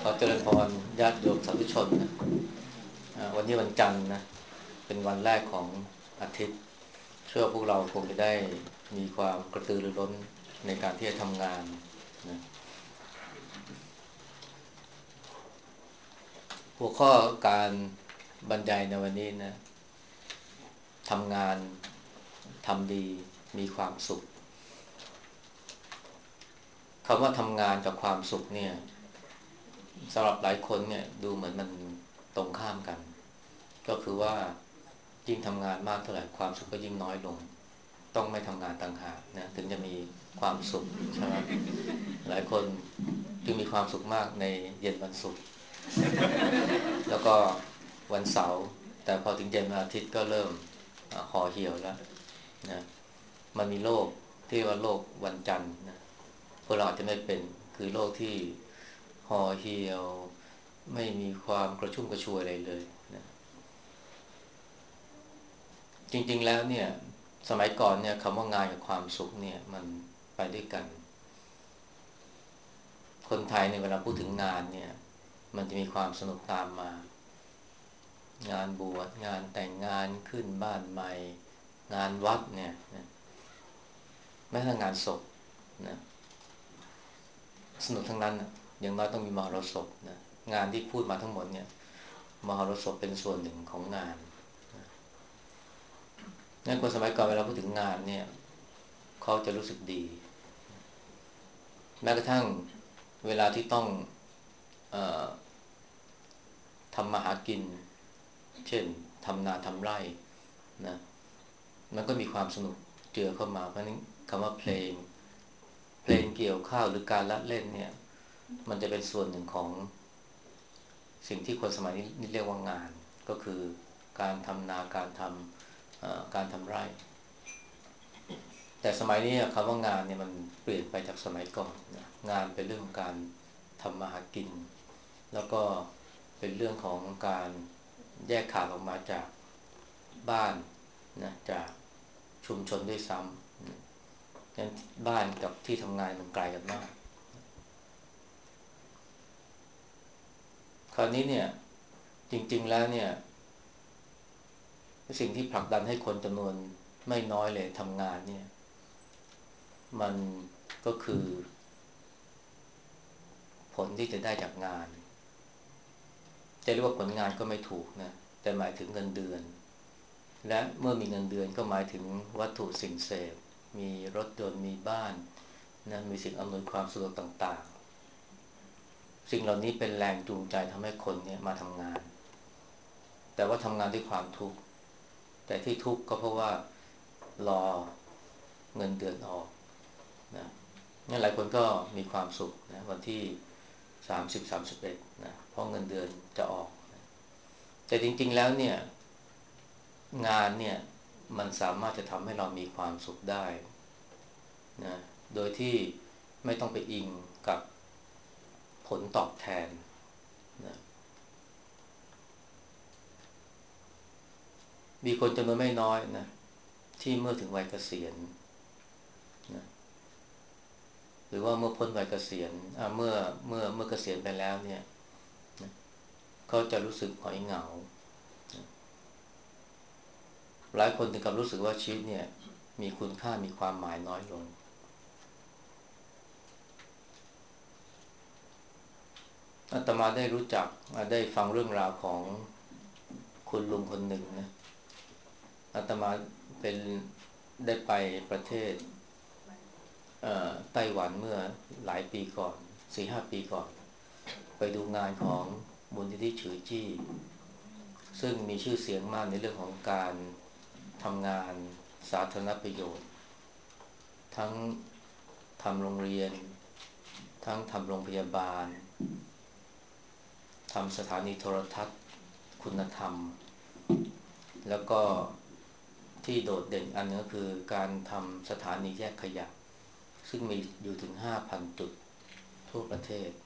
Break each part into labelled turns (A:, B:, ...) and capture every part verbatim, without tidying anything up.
A: ขอเจริญพรญาติโยมสาธุชนนะอ่าวันนี้วันจันทร์นะเป็นวันแรกของอาทิตย์เชื่อว่าพวกเราคงจะได้มีความกระตือรือร้นในการที่จะทำงานนะหัวข้อการบรรยายในวันนี้นะทำงานทำดีมีความสุขคำว่าทำงานกับความสุขเนี่ยสำหรับหลายคนเนี่ยดูเหมือนมันตรงข้ามกันก็คือว่ายิ่งทำงานมากเท่าไหร่ความสุขก็ยิ่งน้อยลงต้องไม่ทำงานต่างหากนะถึงจะมีความสุขใช่ไหมหลายคนจึงมีความสุขมากในเย็นวันศุกร์แล้วก็วันเสาร์แต่พอถึงเย็นวันอาทิตย์ก็เริ่มห่อเหี่ยวแล้วนะมันมีโรคที่ว่าโรควันจันทร์นะพวกเราอาจจะไม่เป็นคือโรคที่ห่อเหี่ยวไม่มีความกระชุ่มกระชวยอะไรเลยนะจริงๆแล้วเนี่ยสมัยก่อนเนี่ยคำว่างานกับความสุขเนี่ยมันไปด้วยกันคนไทยในเวลาพูดถึงงานเนี่ยมันจะมีความสนุกตามมางานบวชงานแต่งงานขึ้นบ้านใหม่งานวัดเนี่ยแม้แต่งานศพนะสนุกทั้งนั้นนะอย่างน้อยต้องมีมหรสพนะงานที่พูดมาทั้งหมดเนี่ยมหรสพเป็นส่วนหนึ่งของงานงั้นคนสมัยก่อนเวลาพูดถึงงานเนี่ยเขาจะรู้สึกดีแม้กระทั่งเวลาที่ต้องเออทำมาหากินเช่นทำนาทำไร่นะมันก็มีความสนุกเจือเข้ามาเพราะนั้นคำว่าเพลงเพลงเกี่ยวข้าวหรือการละเล่นเนี่ยมันจะเป็นส่วนหนึ่งของสิ่งที่คนสมัยนี้เรียกว่างานก็คือการทำนาการทำการทำไร่แต่สมัยนี้คำว่างานเนี่ยมันเปลี่ยนไปจากสมัยก่อนนะงานเป็นเรื่องของการทำมาหากินแล้วก็เป็นเรื่องของการแยกขาดออกมาจากบ้านนะจากชุมชนด้วยซ้ำงั้นบ้านกับที่ทำงานมันไกลกันมากคราวนี้เนี่ยจริงๆแล้วเนี่ยสิ่งที่ผลักดันให้คนจำนวนไม่น้อยเลยทำงานเนี่ยมันก็คือผลที่จะได้จากงานจะเรียกว่าผลงานก็ไม่ถูกนะแต่หมายถึงเงินเดือนและเมื่อมีเงินเดือนก็หมายถึงวัตถุสิ่งเสพมีรถยนต์มีบ้านนะมีสิ่งอำนวยความสะดวกต่างๆสิ่งเหล่านี้เป็นแรงจูงใจทำให้คนเนี่ยมาทำงานแต่ว่าทำงานด้วยความทุกข์แต่ที่ทุกข์ก็เพราะว่ารอเงินเดือนออกนะงั้นหลายคนก็มีความสุขนะวันที่สามสิบ สามสิบเอ็ดนะเพราะเงินเดือนจะออกนะแต่จริงๆแล้วเนี่ยงานเนี่ยมันสามารถจะทำให้เรามีความสุขได้นะโดยที่ไม่ต้องไปอิงกับผลตอบแทนนะมีคนจำนวนไม่น้อยนะที่เมื่อถึงวัยเกษียณนะหรือว่าเมื่อพ้นวัยเกษียณเมื่อเมื่อเมื่อเกษียณไปแล้วเนี่ยนะเขาจะรู้สึกหงอยเหงานะหลายคนถึงกับรู้สึกว่าชีวิตเนี่ยมีคุณค่ามีความหมายน้อยลงอาตมาได้รู้จักได้ฟังเรื่องราวของคุณลุงคนหนึ่งนะอาตมาเป็นได้ไปประเทศไต้หวันเมื่อหลายปีก่อนสี่ห้าปีก่อนไปดูงานของมูลนิธิฉือจี้ซึ่งมีชื่อเสียงมากในเรื่องของการทำงานสาธารณประโยชน์ทั้งทำโรงเรียนทั้งทำโรงพยาบาลทำสถานีโทรทัศน์คุณธรรมแล้วก็ที่โดดเด่นอันนึงก็คือการทำสถานีแยกขยะซึ่งมีอยู่ถึง ห้าพัน จุดทั่วประเทศ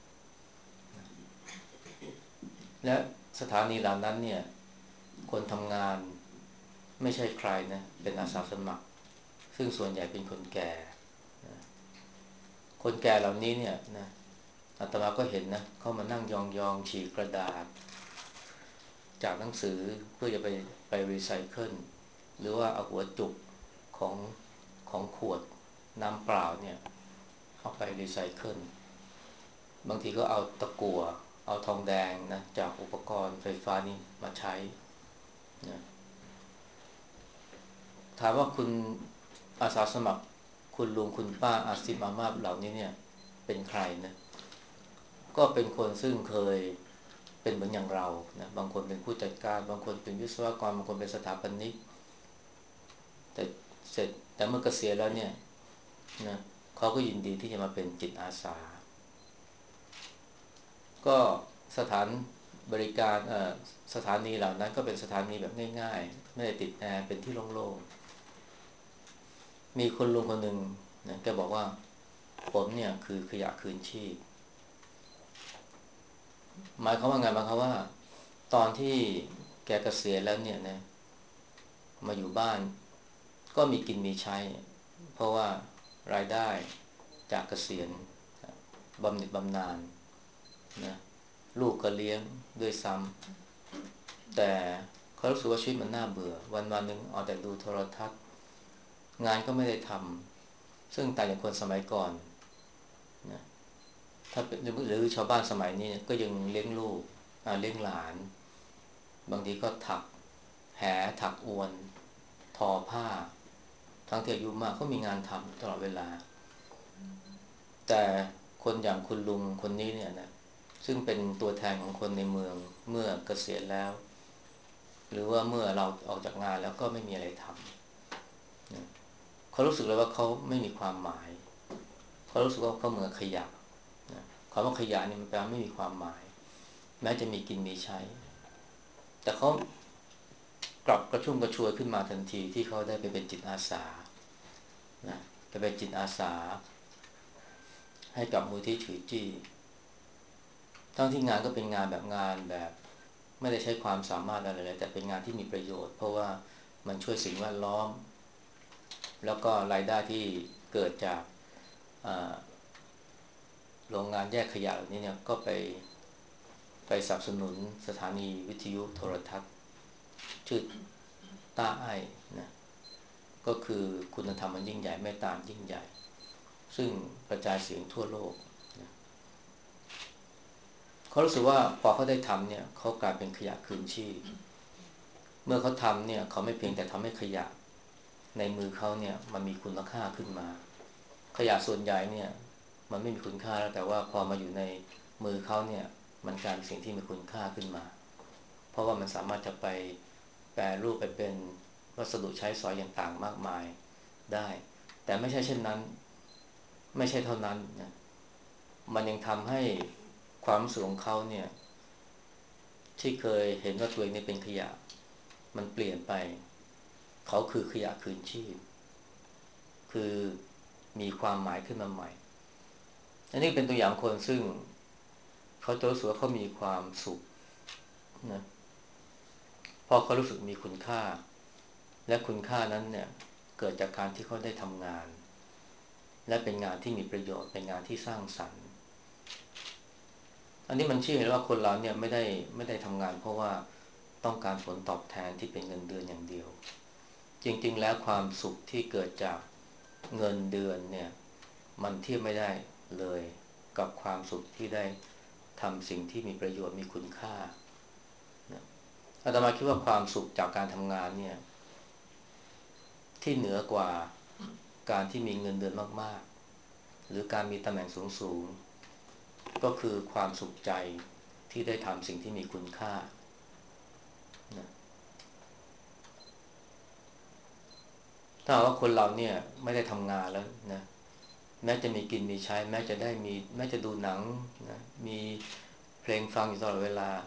A: และสถานีเหล่านั้นเนี่ยคนทำงานไม่ใช่ใครนะเป็นอาสาสมัครซึ่งส่วนใหญ่เป็นคนแก่นะคนแก่เหล่านี้เนี่ยนะอาตมาก็เห็นนะเขามานั่งยองๆฉีกกระดาษจากหนังสือเพื่อจะไปไปรีไซเคิลหรือว่าเอาหัวจุกของของขวดน้ำเปล่าเนี่ยเอาไปรีไซเคิลบางทีก็เอาตะกั่วเอาทองแดงนะจากอุปกรณ์ไฟฟ้านี้มาใช้นะถามว่าคุณอาสาสมัครคุณลุงคุณป้าอาซิมาม่าเหล่านี้เนี่ยเป็นใครนะก็เป็นคนซึ่งเคยเป็นเหมือนอย่างเรานะบางคนเป็นผู้จัดการบางคนเป็นวิศวกรบางคนเป็นสถาปนิกแต่เสร็จแต่เมื่อเกษียณแล้วเนี่ยนะเขาก็ยินดีที่จะมาเป็นจิตอาสาก็สถานบริการเอ่อสถานีเหล่านั้นก็เป็นสถานีแบบง่ายๆไม่ได้ติดแอร์เป็นที่โล่งๆมีคนลุงคนหนึ่งนะแกบอกว่าผมเนี่ยคือขยะคืนชีพหมายความว่าไงหมายความว่าตอนที่แกเกษียณแล้วเนี่ยนะมาอยู่บ้านก็มีกินมีใช้เพราะว่ารายได้จากเกษียณบำเหน็จบำนาญนะลูกก็เลี้ยงด้วยซ้ำแต่เขารู้สึกว่าชีวิตมันน่าเบื่อวันวันหนึ่งเอาแต่ดูโทรทัศน์งานก็ไม่ได้ทำซึ่งต่างจากคนสมัยก่อนนะถ้าเป็นหรือชาวบ้านสมัยนี้ก็ยังเลี้ยงลูกเลี้ยงหลานบางทีก็ถักแหถักอวนทอผ้าทั้งที่อายุมากก็มีงานทำตลอดเวลาแต่คนอย่างคุณลุงคนนี้เนี่ยนะซึ่งเป็นตัวแทนของคนในเมืองเมื่อเกษียณแล้วหรือว่าเมื่อเราออกจากงานแล้วก็ไม่มีอะไรทำนะเขารู้สึกเลยว่าเขาไม่มีความหมายเขารู้สึกว่าเขาเหมือนขยะนะคำว่าขยะนี่มันแปลว่าไม่มีความหมายแม้จะมีกินมีใช้แต่เขากลับกระชุ่มกระชวยขึ้นมาทันทีที่เขาได้ไปเป็นจิตอาสานะไปเป็นจิตอาสาให้กับมูลที่ถือจี้ทั้งที่งานก็เป็นงานแบบงานแบบไม่ได้ใช้ความสามารถอะไรเลยแต่เป็นงานที่มีประโยชน์เพราะว่ามันช่วยสิ่งแวดล้อมแล้วก็รายได้ที่เกิดจากโรงงานแยกขยะเหล่านี้เนี่ยก็ไปไปสนับสนุนสถานีวิทยุโทรทัศน์ชื่อต้าไอ้นะก็คือคุณธรรมมันยิ่งใหญ่เมตตายิ่งใหญ่ซึ่งกระจายเสียงทั่วโลกนะเขารู้สึกว่าพอเขาได้ทำเนี่ยเขากลายเป็นขยะคืนชีพเมื่อเขาทำเนี่ยเขาไม่เพียงแต่ทำให้ขยะในมือเขาเนี่ยมันมีคุณค่าขึ้นมาขยะส่วนใหญ่เนี่ยมันไม่มีคุณค่าแล้วแต่ว่าพอมาอยู่ในมือเขาเนี่ยมันกลายเป็นสิ่งที่มีคุณค่าขึ้นมาเพราะว่ามันสามารถจะไปแปรรูปไปเป็นวัสดุใช้สอยอย่างต่างมากมายได้แต่ไม่ใช่เช่นนั้นไม่ใช่เท่านั้นนะมันยังทำให้ความรู้สึกของเขาเนี่ยที่เคยเห็นว่าตัวเองนี่เป็นขยะมันเปลี่ยนไปเขาคือขยะคืนชีพคือมีความหมายขึ้นมาใหม่อันนี้เป็นตัวอย่างคนซึ่งเขาจะรู้สึกว่าเขามีความสุขนะเพราะเขารู้สึกมีคุณค่าและคุณค่านั้นเนี่ยเกิดจากการที่เขาได้ทำงานและเป็นงานที่มีประโยชน์เป็นงานที่สร้างสรรค์อันนี้มันชี้เห็นว่าคนเราเนี่ยไม่ได้ไม่ได้ทำงานเพราะว่าต้องการผลตอบแทนที่เป็นเงินเดือนอย่างเดียวจริงๆแล้วความสุขที่เกิดจากเงินเดือนเนี่ยมันเทียบไม่ได้เลยกับความสุขที่ได้ทำสิ่งที่มีประโยชน์มีคุณค่าอาตมาคิดว่าความสุขจากการทำงานเนี่ยที่เหนือกว่าการที่มีเงินเดือนมากๆหรือการมีตำแหน่งสูงๆก็คือความสุขใจที่ได้ทำสิ่งที่มีคุณค่านะถ้าว่าคนเราเนี่ยไม่ได้ทำงานแล้วนะแม้จะมีกินมีใช้แม้จะได้มีแม้จะดูหนังนะมีเพลงฟังอยู่ตลอดเวลา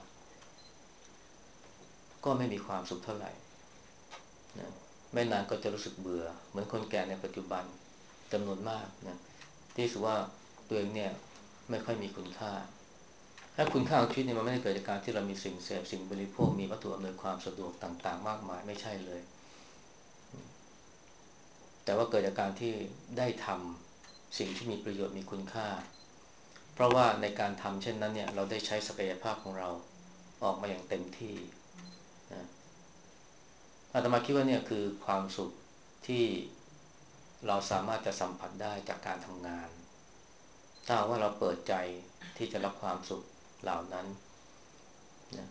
A: ก็ไม่มีความสุขเท่าไหร่นะไม่นานก็จะรู้สึกเบื่อเหมือนคนแก่ในปัจจุบันจำนวนมากนะที่รู้สึกว่าตัวเองเนี่ยไม่ค่อยมีคุณค่าถ้าคุณค่าของชีวิตเนี่ยมันไม่ได้เกิดจากการที่เรามีสิ่งเสพสิ่งบริโภคมีวัตถุอำนวยความสะดวกต่างๆมากมายไม่ใช่เลยแต่ว่าเกิดจากการที่ได้ทำสิ่งที่มีประโยชน์มีคุณค่าเพราะว่าในการทำเช่นนั้นเนี่ยเราได้ใช้ศักยภาพของเราออกมาอย่างเต็มที่นะอาตมาคิดว่าเนี่ยคือความสุขที่เราสามารถจะสัมผัสได้จากการทำงานถ้าว่าเราเปิดใจที่จะรับความสุขเหล่านั้นนะ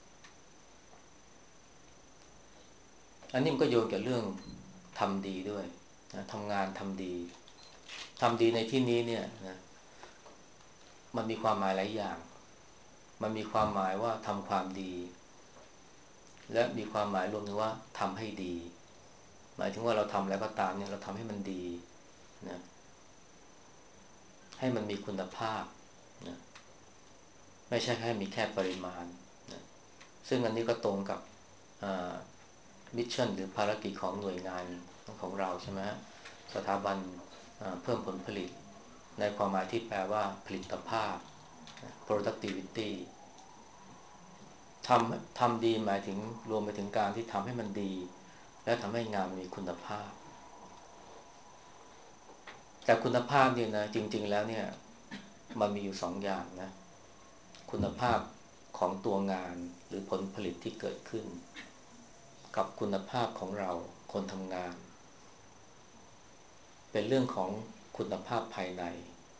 A: อันนี้มันก็โยงกับเรื่องทำดีด้วยนะทำงานทำดีทำดีในที่นี้เนี่ยนะมันมีความหมายหลายอย่างมันมีความหมายว่าทำความดีและมีความหมายรวมถึงว่าทำให้ดีหมายถึงว่าเราทำแล้วก็ตามเนี่ยเราทำให้มันดีนะให้มันมีคุณภาพนะไม่ใช่แค่มีแค่ปริมาณนะซึ่งอันนี้ก็ตรงกับมิชชั่นหรือภารกิจของหน่วยงานของเราใช่ไหมสถาบันเพิ่มผลผลิตในความหมายที่แปลว่าผลิตภาพ productivity ทำทำดีหมายถึงรวมไปถึงการที่ทำให้มันดีและทำให้งานมีคุณภาพแต่คุณภาพเนี่ยนะจริงๆแล้วเนี่ยมันมีอยู่สองอย่างนะคุณภาพของตัวงานหรือผลผลิตที่เกิดขึ้นกับคุณภาพของเราคนทำงานเป็นเรื่องของคุณภาพภายใน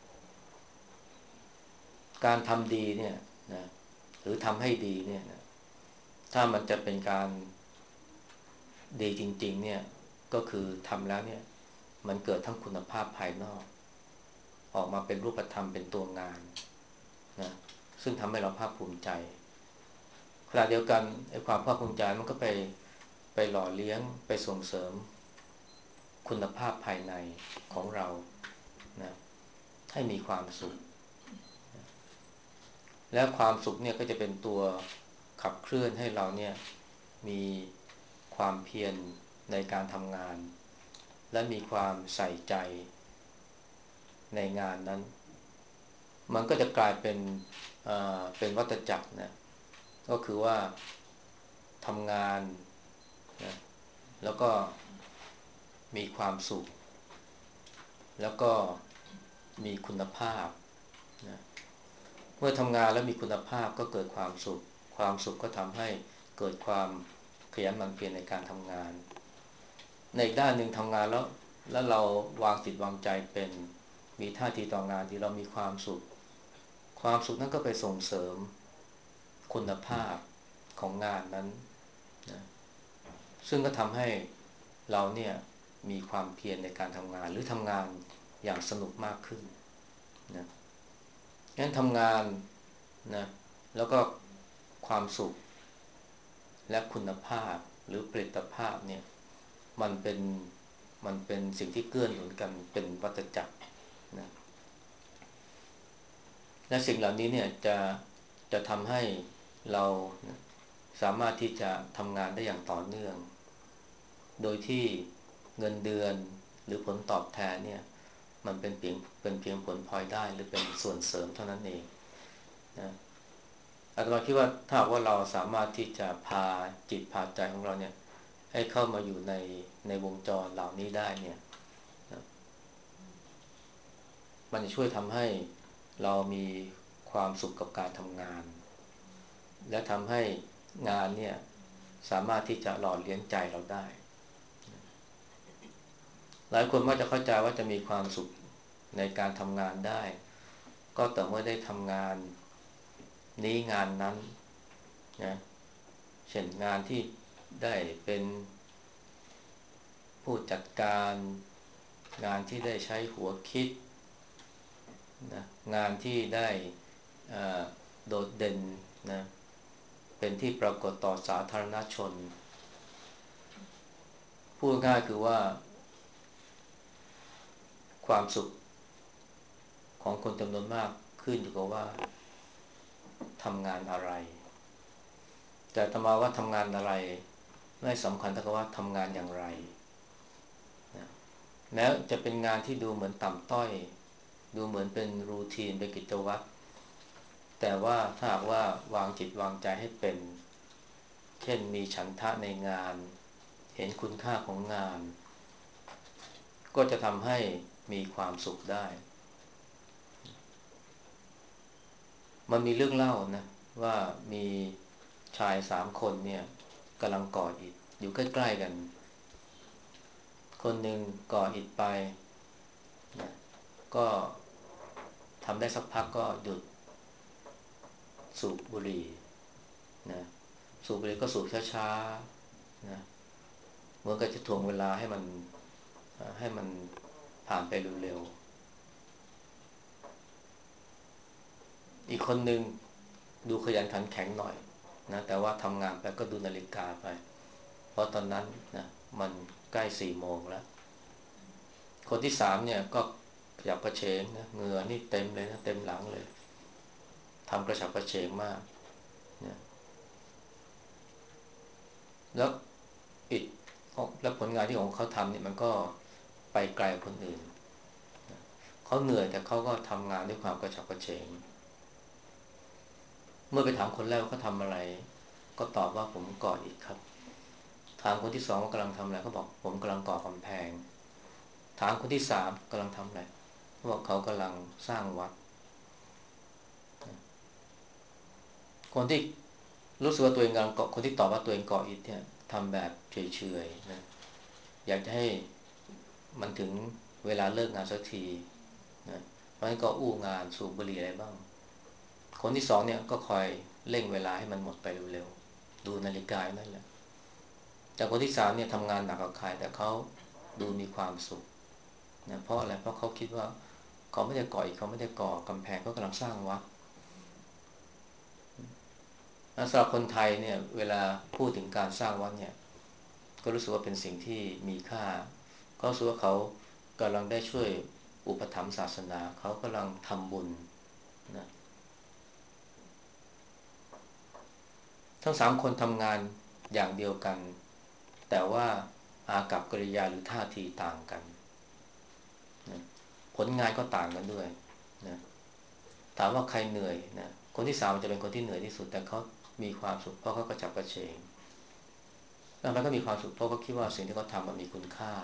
A: การทำดีเนี่ยนะหรือทำให้ดีเนี่ยนะถ้ามันจะเป็นการดีจริงๆเนี่ยก็คือทำแล้วเนี่ยมันเกิดทั้งคุณภาพภายนอกออกมาเป็นรูปธรรมเป็นตัวงานนะซึ่งทำให้เราภาคภูมิใจขณะเดียวกันไอ้ความภาคภูมิใจมันก็ไปไปหล่อเลี้ยงไปส่งเสริมคุณภาพภายในของเรานะให้มีความสุขและความสุขเนี่ยก็จะเป็นตัวขับเคลื่อนให้เราเนี่ยมีความเพียรในการทำงานและมีความใส่ใจในงานนั้นมันก็จะกลายเป็นเป็นวัฏจักรนะก็คือว่าทำงานนะแล้วก็มีความสุขแล้วก็มีคุณภาพนะเมื่อทำงานแล้วมีคุณภาพก็เกิดความสุขความสุขก็ทำให้เกิดความขยันหมั่นเพียรในการทำงานในอีกด้านหนึ่งทำงานแล้วแล้วเราวางจิตวางใจเป็นมีท่าทีต่องานที่เรามีความสุขความสุขนั้นก็ไปส่งเสริมคุณภาพของงานนั้นนะซึ่งก็ทำให้เราเนี่ยมีความเพียรในการทำงานหรือทำงานอย่างสนุกมากขึ้นนะงั้นทำงานนะแล้วก็ความสุขและคุณภาพหรือผลิตภาพเนี่ยมันเป็นมันเป็นสิ่งที่เกื้อหนุนกันเป็นวัฏจักรนะและสิ่งเหล่านี้เนี่ยจะจะทำให้เราสามารถที่จะทำงานได้อย่างต่อเนื่องโดยที่เงินเดือนหรือผลตอบแทนเนี่ยมันเป็นเพียงเป็นเพียงผลพลอยได้หรือเป็นส่วนเสริมเท่านั้นเองนะอาตมาคิดว่าถ้าว่าเราสามารถที่จะพาจิตพาใจของเราเนี่ยให้เข้ามาอยู่ในในวงจรเหล่านี้ได้เนี่ยนะมันจะช่วยทำให้เรามีความสุขกับการทำงานและทำให้งานเนี่ยสามารถที่จะหล่อเลี้ยงใจเราได้หลายคนมักจะเข้าใจว่าจะมีความสุขในการทำงานได้ก็ต่อเมื่อได้ทำงานนี้งานนั้นนะเช่นงานที่ได้เป็นผู้จัดการงานที่ได้ใช้หัวคิดนะงานที่ได้โดดเด่นนะเป็นที่ปรากฏต่อสาธารณชนพูดง่ายคือว่าความสุขของคนจำนวนมากขึ้นอยู่กับว่าทำงานอะไรแต่ธรรมาว่าทำงานอะไรไม่สำคัญเท่ากับว่าทำงานอย่างไรนะแม้จะเป็นงานที่ดูเหมือนต่ำต้อยดูเหมือนเป็นรูทีนเป็นกิจวัตรแต่ว่าถ้าหากว่าวางจิตวางใจให้เป็นเช่นมีฉันทะในงานเห็นคุณค่าของงานก็จะทำให้มีความสุขได้มันมีเรื่องเล่านะว่ามีชายสามคนเนี่ยกำลังก่ออิฐอยู่ใกล้ๆกันคนหนึ่งก่ออิฐไปนะก็ทำได้สักพักก็หยุดสูบบุหรี่นะสูบบุหรี่ก็สูบช้าๆนะเหมือนกับจะถ่วงเวลาให้มันให้มันผ่านไปเร็วๆอีกคนหนึ่งดูขยันขันแข็งหน่อยนะแต่ว่าทำงานไปก็ดูนาฬิกาไปเพราะตอนนั้นนะมันใกล้สี่โมงแล้วคนที่สามเนี่ยก็ขยับกระเฉงนะเหงื่อนี่เต็มเลยนะเต็มหลังเลยทำกระฉับกระเฉงมากนะแล้วอิฐแล้วผลงานที่ของเขาทำเนี่ยมันก็ไปไกลกว่าคนอื่นเขาเหนื่อยแต่เขาก็ทำงานด้วยความกระฉับกระเฉงเมื่อไปถามคนแรกว่าเขาทำอะไรก็ตอบว่าผมก่ออิฐครับถามคนที่สองว่ากำลังทำอะไรเขาบอกผมกำลังก่อกำแพงถามคนที่สามกำลังทำอะไรเขาบอกเขากำลังสร้างวัดคนที่รู้สึกว่าตัวเองกำลังเกาะคนที่ตอบว่าตัวเองก่ออิฐเนี่ยทำแบบเฉยๆนะอยากจะให้มันถึงเวลาเลิกงานสักทีนะเพราะฉะนั้นก็อู้งานสูบบุหรี่อะไรบ้างคนที่สองเนี่ยก็คอยเร่งเวลาให้มันหมดไปเร็วๆดูนาฬิกานั่นแหละแต่คนที่สามเนี่ยทำงานหนักกว่าใครแต่เขาดูมีความสุขนะเพราะอะไรเพราะเขาคิดว่าเขาไม่ได้ก่ออีกเขาไม่ได้ก่อกำแพงเขากำลังสร้างวัดสำหรับคนไทยเนี่ยเวลาพูดถึงการสร้างวัดเนี่ยก็รู้สึกว่าเป็นสิ่งที่มีค่าก็รู้สึกว่าเขากำลังได้ช่วยอุปถัมภ์ศาสนาเขากำลังทำบุญนะทั้งสามคนทำงานอย่างเดียวกันแต่ว่าอากัปกิริยาหรือท่าทีต่างกันนะผลงานก็ต่างกันด้วยนะถามว่าใครเหนื่อยนะคนที่สามจะเป็นคนที่เหนื่อยที่สุดแต่เขามีความสุขเพราะเขากระฉับกระเฉงแล้วมันก็มีความสุขเพราะเขาคิดว่าสิ่งที่เขาทำมันมีคุณค่า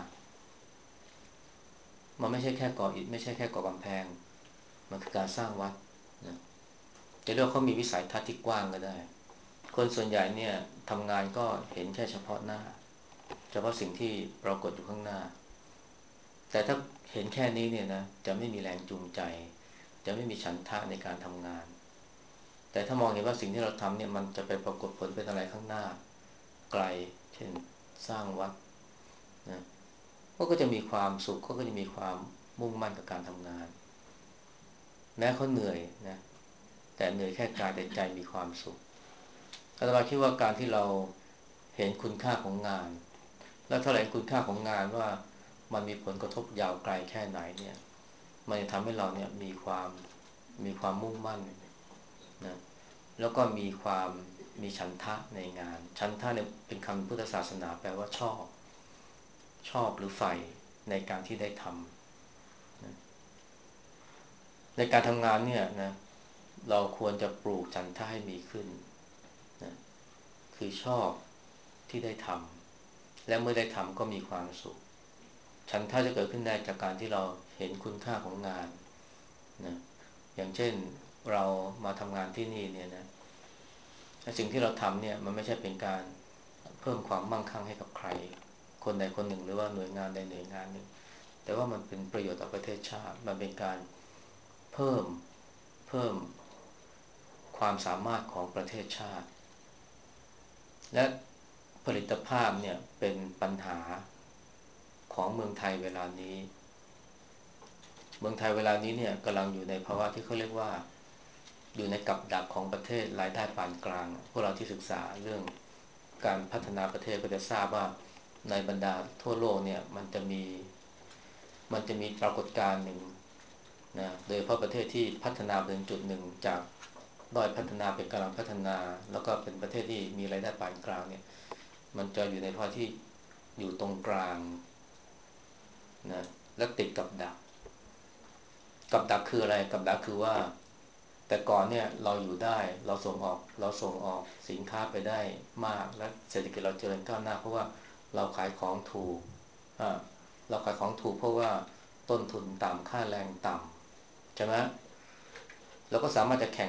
A: มันไม่ใช่แค่ก่ออิฐไม่ใช่แค่ก่อกำแพงมันคือการสร้างวัดนะจะเรียกว่าเขามีวิสัยทัศน์ที่กว้างก็ได้คนส่วนใหญ่เนี่ยทำงานก็เห็นแค่เฉพาะหน้าเฉพาะสิ่งที่ปรากฏอยู่ข้างหน้าแต่ถ้าเห็นแค่นี้เนี่ยนะจะไม่มีแรงจูงใจจะไม่มีฉันทะในการทำงานแต่ถ้ามองเห็นว่าสิ่งที่เราทำเนี่ยมันจะไปปรากฏผลเป็นอะไรข้างหน้าไกลเช่นสร้างวัดนะเขาก็จะมีความสุขเขาก็จะมีความมุ่งมั่นกับการทำงานแม้เขาเหนื่อยนะแต่เหนื่อยแค่กายแต่ใจมีความสุขอาตมาคิดว่าการที่เราเห็นคุณค่าของงานและเท่าไหร่คุณค่าของงานว่ามันมีผลกระทบยาวไกลแค่ไหนเนี่ยมันจะทำให้เราเนี่ยมีความมีความมุ่งมั่นนะแล้วก็มีความมีฉันทะในงานฉันทะเนี่ยเป็นคำพุทธศาสนาแปลว่าชอบชอบหรือใฝ่ในการที่ได้ทำนะในการทำงานเนี่ยนะเราควรจะปลูกฉันทะให้มีขึ้นนะคือชอบที่ได้ทำและเมื่อได้ทำก็มีความสุขฉันทะจะเกิดขึ้นได้จากการที่เราเห็นคุณค่าของงานนะอย่างเช่นเรามาทำงานที่นี่เนี่ยนะสิ่งที่เราทำเนี่ยมันไม่ใช่เป็นการเพิ่มความมั่งคั่งให้กับใครคนใดคนหนึ่งหรือว่าหน่วยงานใดหน่วยงานหนึ่งแต่ว่ามันเป็นประโยชน์ต่อประเทศชาติมันเป็นการเพิ่มเพิ่มความสามารถของประเทศชาติและผลิตภาพเนี่ยเป็นปัญหาของเมืองไทยเวลานี้เมืองไทยเวลานี้เนี่ยกำลังอยู่ในภาวะที่เขาเรียกว่าอยู่ในกับดักของประเทศรายได้ปานกลางพวกเราที่ศึกษาเรื่องการพัฒนาประเทศก็จะทราบว่าในบรรดาทั่วโลกเนี่ยมันจะมีมันจะมีปรากฏการณ์หนึ่งนะโดยเฉพาะประเทศที่พัฒนาไปถึงจุดหนึ่งจากด้อยพัฒนาเป็นกำลังพัฒนาแล้วก็เป็นประเทศที่มีรายได้ปานกลางเนี่ยมันจะอยู่ในภาวะที่อยู่ตรงกลางนะและติดกับดักกับดักคืออะไรกับดักคือว่าแต่ก่อนเนี่ยเราอยู่ได้เราส่งออกเราส่งออกสินค้าไปได้มากและเศรษฐกิจเราเจริญก้าวหน้าเพราะว่าเราขายของถูกอ่าเราขายของถูกเพราะว่าต้นทุนต่ำค่าแรงต่ำใช่ไหมเราก็สามารถจะแข่ง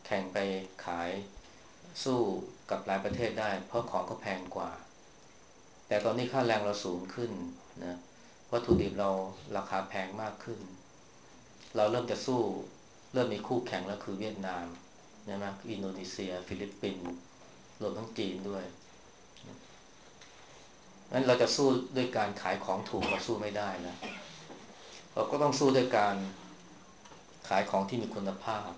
A: แข่งไปขายสู้กับหลายประเทศได้เพราะของก็แพงกว่าแต่ตอนนี้ค่าแรงเราสูงขึ้นนะวัตถุดิบเราราคาแพงมากขึ้นเราเริ่มจะสู้เริ่มมีคู่แข่งแล้วคือเวียดนามใช่ไหมอินโดนีเซียฟิลิปปินส์รวมทั้งจีนด้วยงั้นเราจะสู้ด้วยการขายของถูกเราสู้ไม่ได้นะเราก็ต้องสู้ด้วยการขายของที่มีคุณภาพ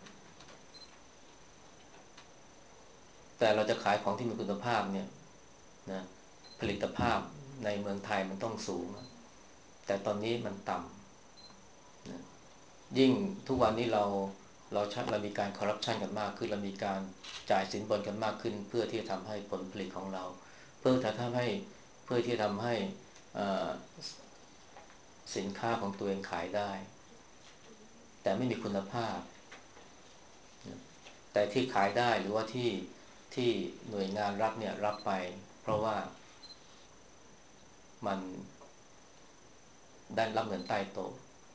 A: แต่เราจะขายของที่มีคุณภาพเนี่ยนะผลิตภาพในเมืองไทยมันต้องสูงแต่ตอนนี้มันต่ำนะยิ่งทุกวันนี้เราเราเรามีการคอร์รัปชันกันมากขึ้นเรามีการจ่ายสินบนกันมากขึ้นเพื่อที่จะทำให้ผลผลิตของเราเพื่อจะทำให้เพื่อที่จะทำให้สินค้าของตัวเองขายได้แต่ไม่มีคุณภาพแต่ที่ขายได้หรือว่าที่ที่หน่วยงานรัฐเนี่ยรับไปเพราะว่ามันได้รับเงินใต้โต๊ะ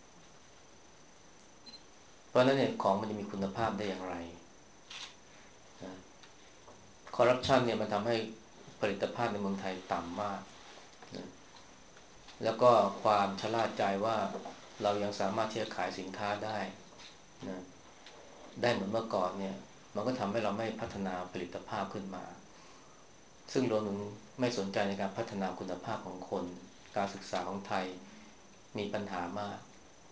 A: เพราะนั้นเนี่ยของมันจะมีคุณภาพได้อย่างไรนะคอร์รัปชันเนี่ยมันทำให้ผลิตภาพในเมืองไทยต่ำมากนะแล้วก็ความชะล่าใจว่าเรายังสามารถที่จะขายสินค้าได้นะได้เหมือนเมื่อก่อนเนี่ยมันก็ทำให้เราไม่พัฒนาผลิตภาพขึ้นมาซึ่งรวมถึงไม่สนใจในการพัฒนาคุณภาพของคนการศึกษาของไทยมีปัญหามาก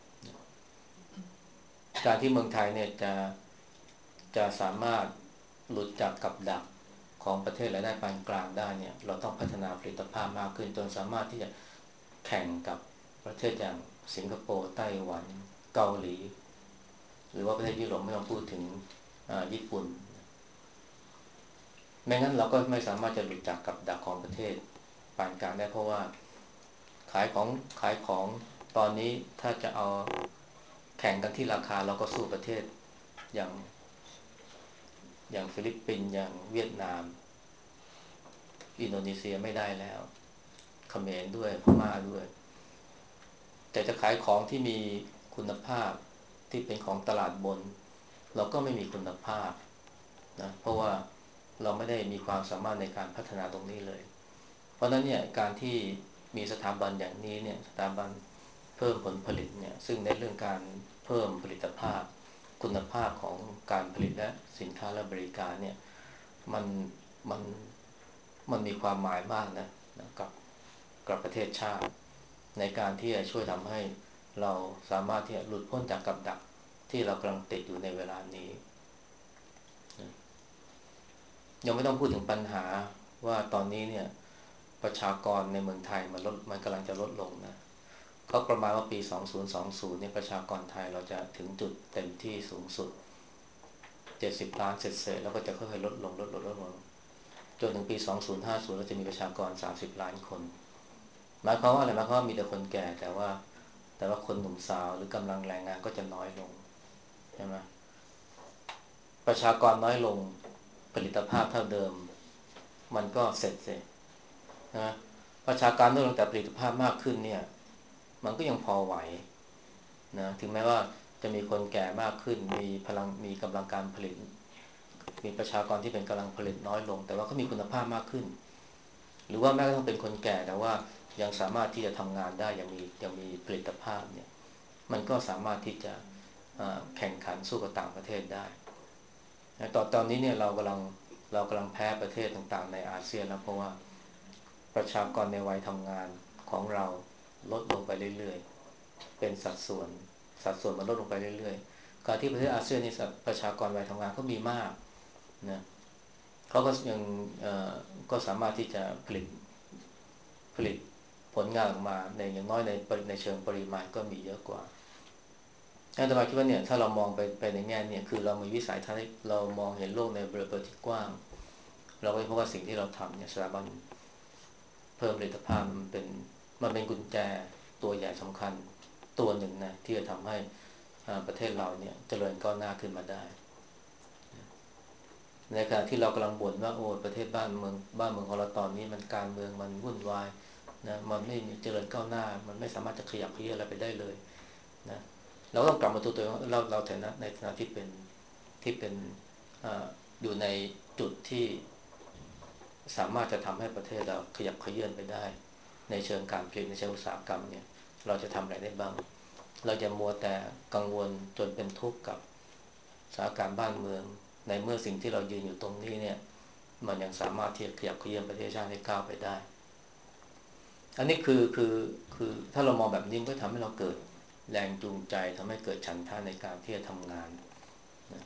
A: การที่เมืองไทยเนี่ยจะจะสามารถหลุดจากกับดักของประเทศรายได้ปานกลางได้เนี่ยเราต้องพัฒนาผลิตภาพมากขึ้นจนสามารถที่จะแข่งกับประเทศอย่างสิงคโปร์ไต้หวันเกาหลีหรือว่าประเทศยุโรปไม่ต้องพูดถึงญี่ปุ่นไม่งั้นเราก็ไม่สามารถจะหลุดจากกับดักของประเทศปานกลางได้เพราะว่าขายของขายของตอนนี้ถ้าจะเอาแข่งกันที่ราคาเราก็สู้ประเทศอย่างอย่างฟิลิปปินส์อย่างเวียดนามอินโดนีเซียไม่ได้แล้วเขมรด้วยพม่าด้วยแต่จะขายของที่มีคุณภาพที่เป็นของตลาดบนเราก็ไม่มีคุณภาพนะเพราะว่าเราไม่ได้มีความสามารถในการพัฒนาตรงนี้เลยเพราะฉะนั้นเนี่ยการที่มีสถาบันอย่างนี้เนี่ยสถาบันเพิ่มผลผลิตเนี่ยซึ่งในเรื่องการเพิ่มผลิตภาพคุณภาพของการผลิตและสินค้าและบริการเนี่ยมันมันมันมีความหมายมากนะกับกับประเทศชาติในการที่จะช่วยทำให้เราสามารถที่จะหลุดพ้นจากกับดักที่เรากำลังติดอยู่ในเวลานี้ยังไม่ต้องพูดถึงปัญหาว่าตอนนี้เนี่ยประชากรในเมืองไทยมันลดมันกำลังจะลดลงนะเขาประมาณว่าปีสองพันยี่สิบเนี่ยประชากรไทยเราจะถึงจุดเต็มที่สูงสุดเจ็ดสิบล้านเศษๆแล้วก็จะค่อยๆลดลงลดลงลดลงจนถึงปีสองพันห้าสิบเราจะมีประชากรสามสิบล้านคนหมายความว่าอะไรหมายความว่ามีแต่คนแก่แต่ว่าแต่ว่าคนหนุ่มสาวหรือกำลังแรงงานก็จะน้อยลงใช่ไหมประชากรน้อยลงผลิตภาพเท่าเดิมมันก็เสร็จเสร็จนะประชากรน้อยลงแต่ผลิตภาพมากขึ้นเนี่ยมันก็ยังพอไหวนะถึงแม้ว่าจะมีคนแก่มากขึ้นมีพลังมีกำลังการผลิตมีประชากรที่เป็นกำลังผลิตน้อยลงแต่ว่าก็มีคุณภาพมากขึ้นหรือว่าแม้กระทั่งเป็นคนแก่แต่ว่ายังสามารถที่จะทำงานได้ยังมียังมีผลิตภาพเนี่ยมันก็สามารถที่จะแข่งขันสู้กับต่างประเทศได้ตอนตอนนี้เนี่ยเรากำลังเรากำลังแพ้ประเทศต่างๆในอาเซียนแล้วเพราะว่าประชากรในวัยทำงานของเราลดลงไปเรื่อยๆเป็นสัดส่วนสัดส่วนมันลดลงไปเรื่อยๆการที่ประเทศอาเซียนนี่ประชากรวัยทำงานก็มีมากนะเขาก็ยังก็สามารถที่จะผลิตผลิตผลงานออกมาในอย่างน้อยในในเชิงปริมาณก็มีเยอะกว่าอาตมาคิดว่าเนี่ยถ้าเรามองไปไปในแง่เนี่ยคือเรามีวิสัยทัศน์เรามองเห็นโลกในบริบทที่กว้างเราก็จะพบว่าสิ่งที่เราทำเนี่ยสถาบันเพิ่มผลิตภาพมันเป็นมันเป็นกุญแจตัวใหญ่สำคัญตัวหนึ่งนะที่จะทำให้ประเทศเราเนี่ยเจริญก้าวหน้าขึ้นมาได้ในขณะที่เรากำลังบ่นว่าโอ้ประเทศบ้านเมืองบ้านเมืองของเราตอนนี้มันการเมืองมันวุ่นวายนะมันไม่เจริญก้าวหน้ามันไม่สามารถจะขยับเขยื้อนอะไรไปได้เลยนะเราต้องกลับมาตัวตัวเราเราฐานะในฐานะที่เป็นที่เป็นออยู่ในจุดที่สามารถจะทำให้ประเทศเราขยับเขยื้อนไปได้ในเชิงการผลิตในเชิงอุตสาหกรรมเนี่ยเราจะทำอะไรได้บ้างเราจะมัวแต่กังวลจนเป็นทุกข์กับสถานการณ์บ้านเมืองในเมื่อสิ่งที่เรายืนอยู่ตรงนี้เนี่ยมันยังสามารถที่จะขยับเขยื้อนประเทศชาติให้ก้าวไปได้อันนี้คือคือคือถ้าเรามองแบบนี้ก็ทำให้เราเกิดแรงจูงใจทำให้เกิดฉันทะในการที่จะทำงานนะ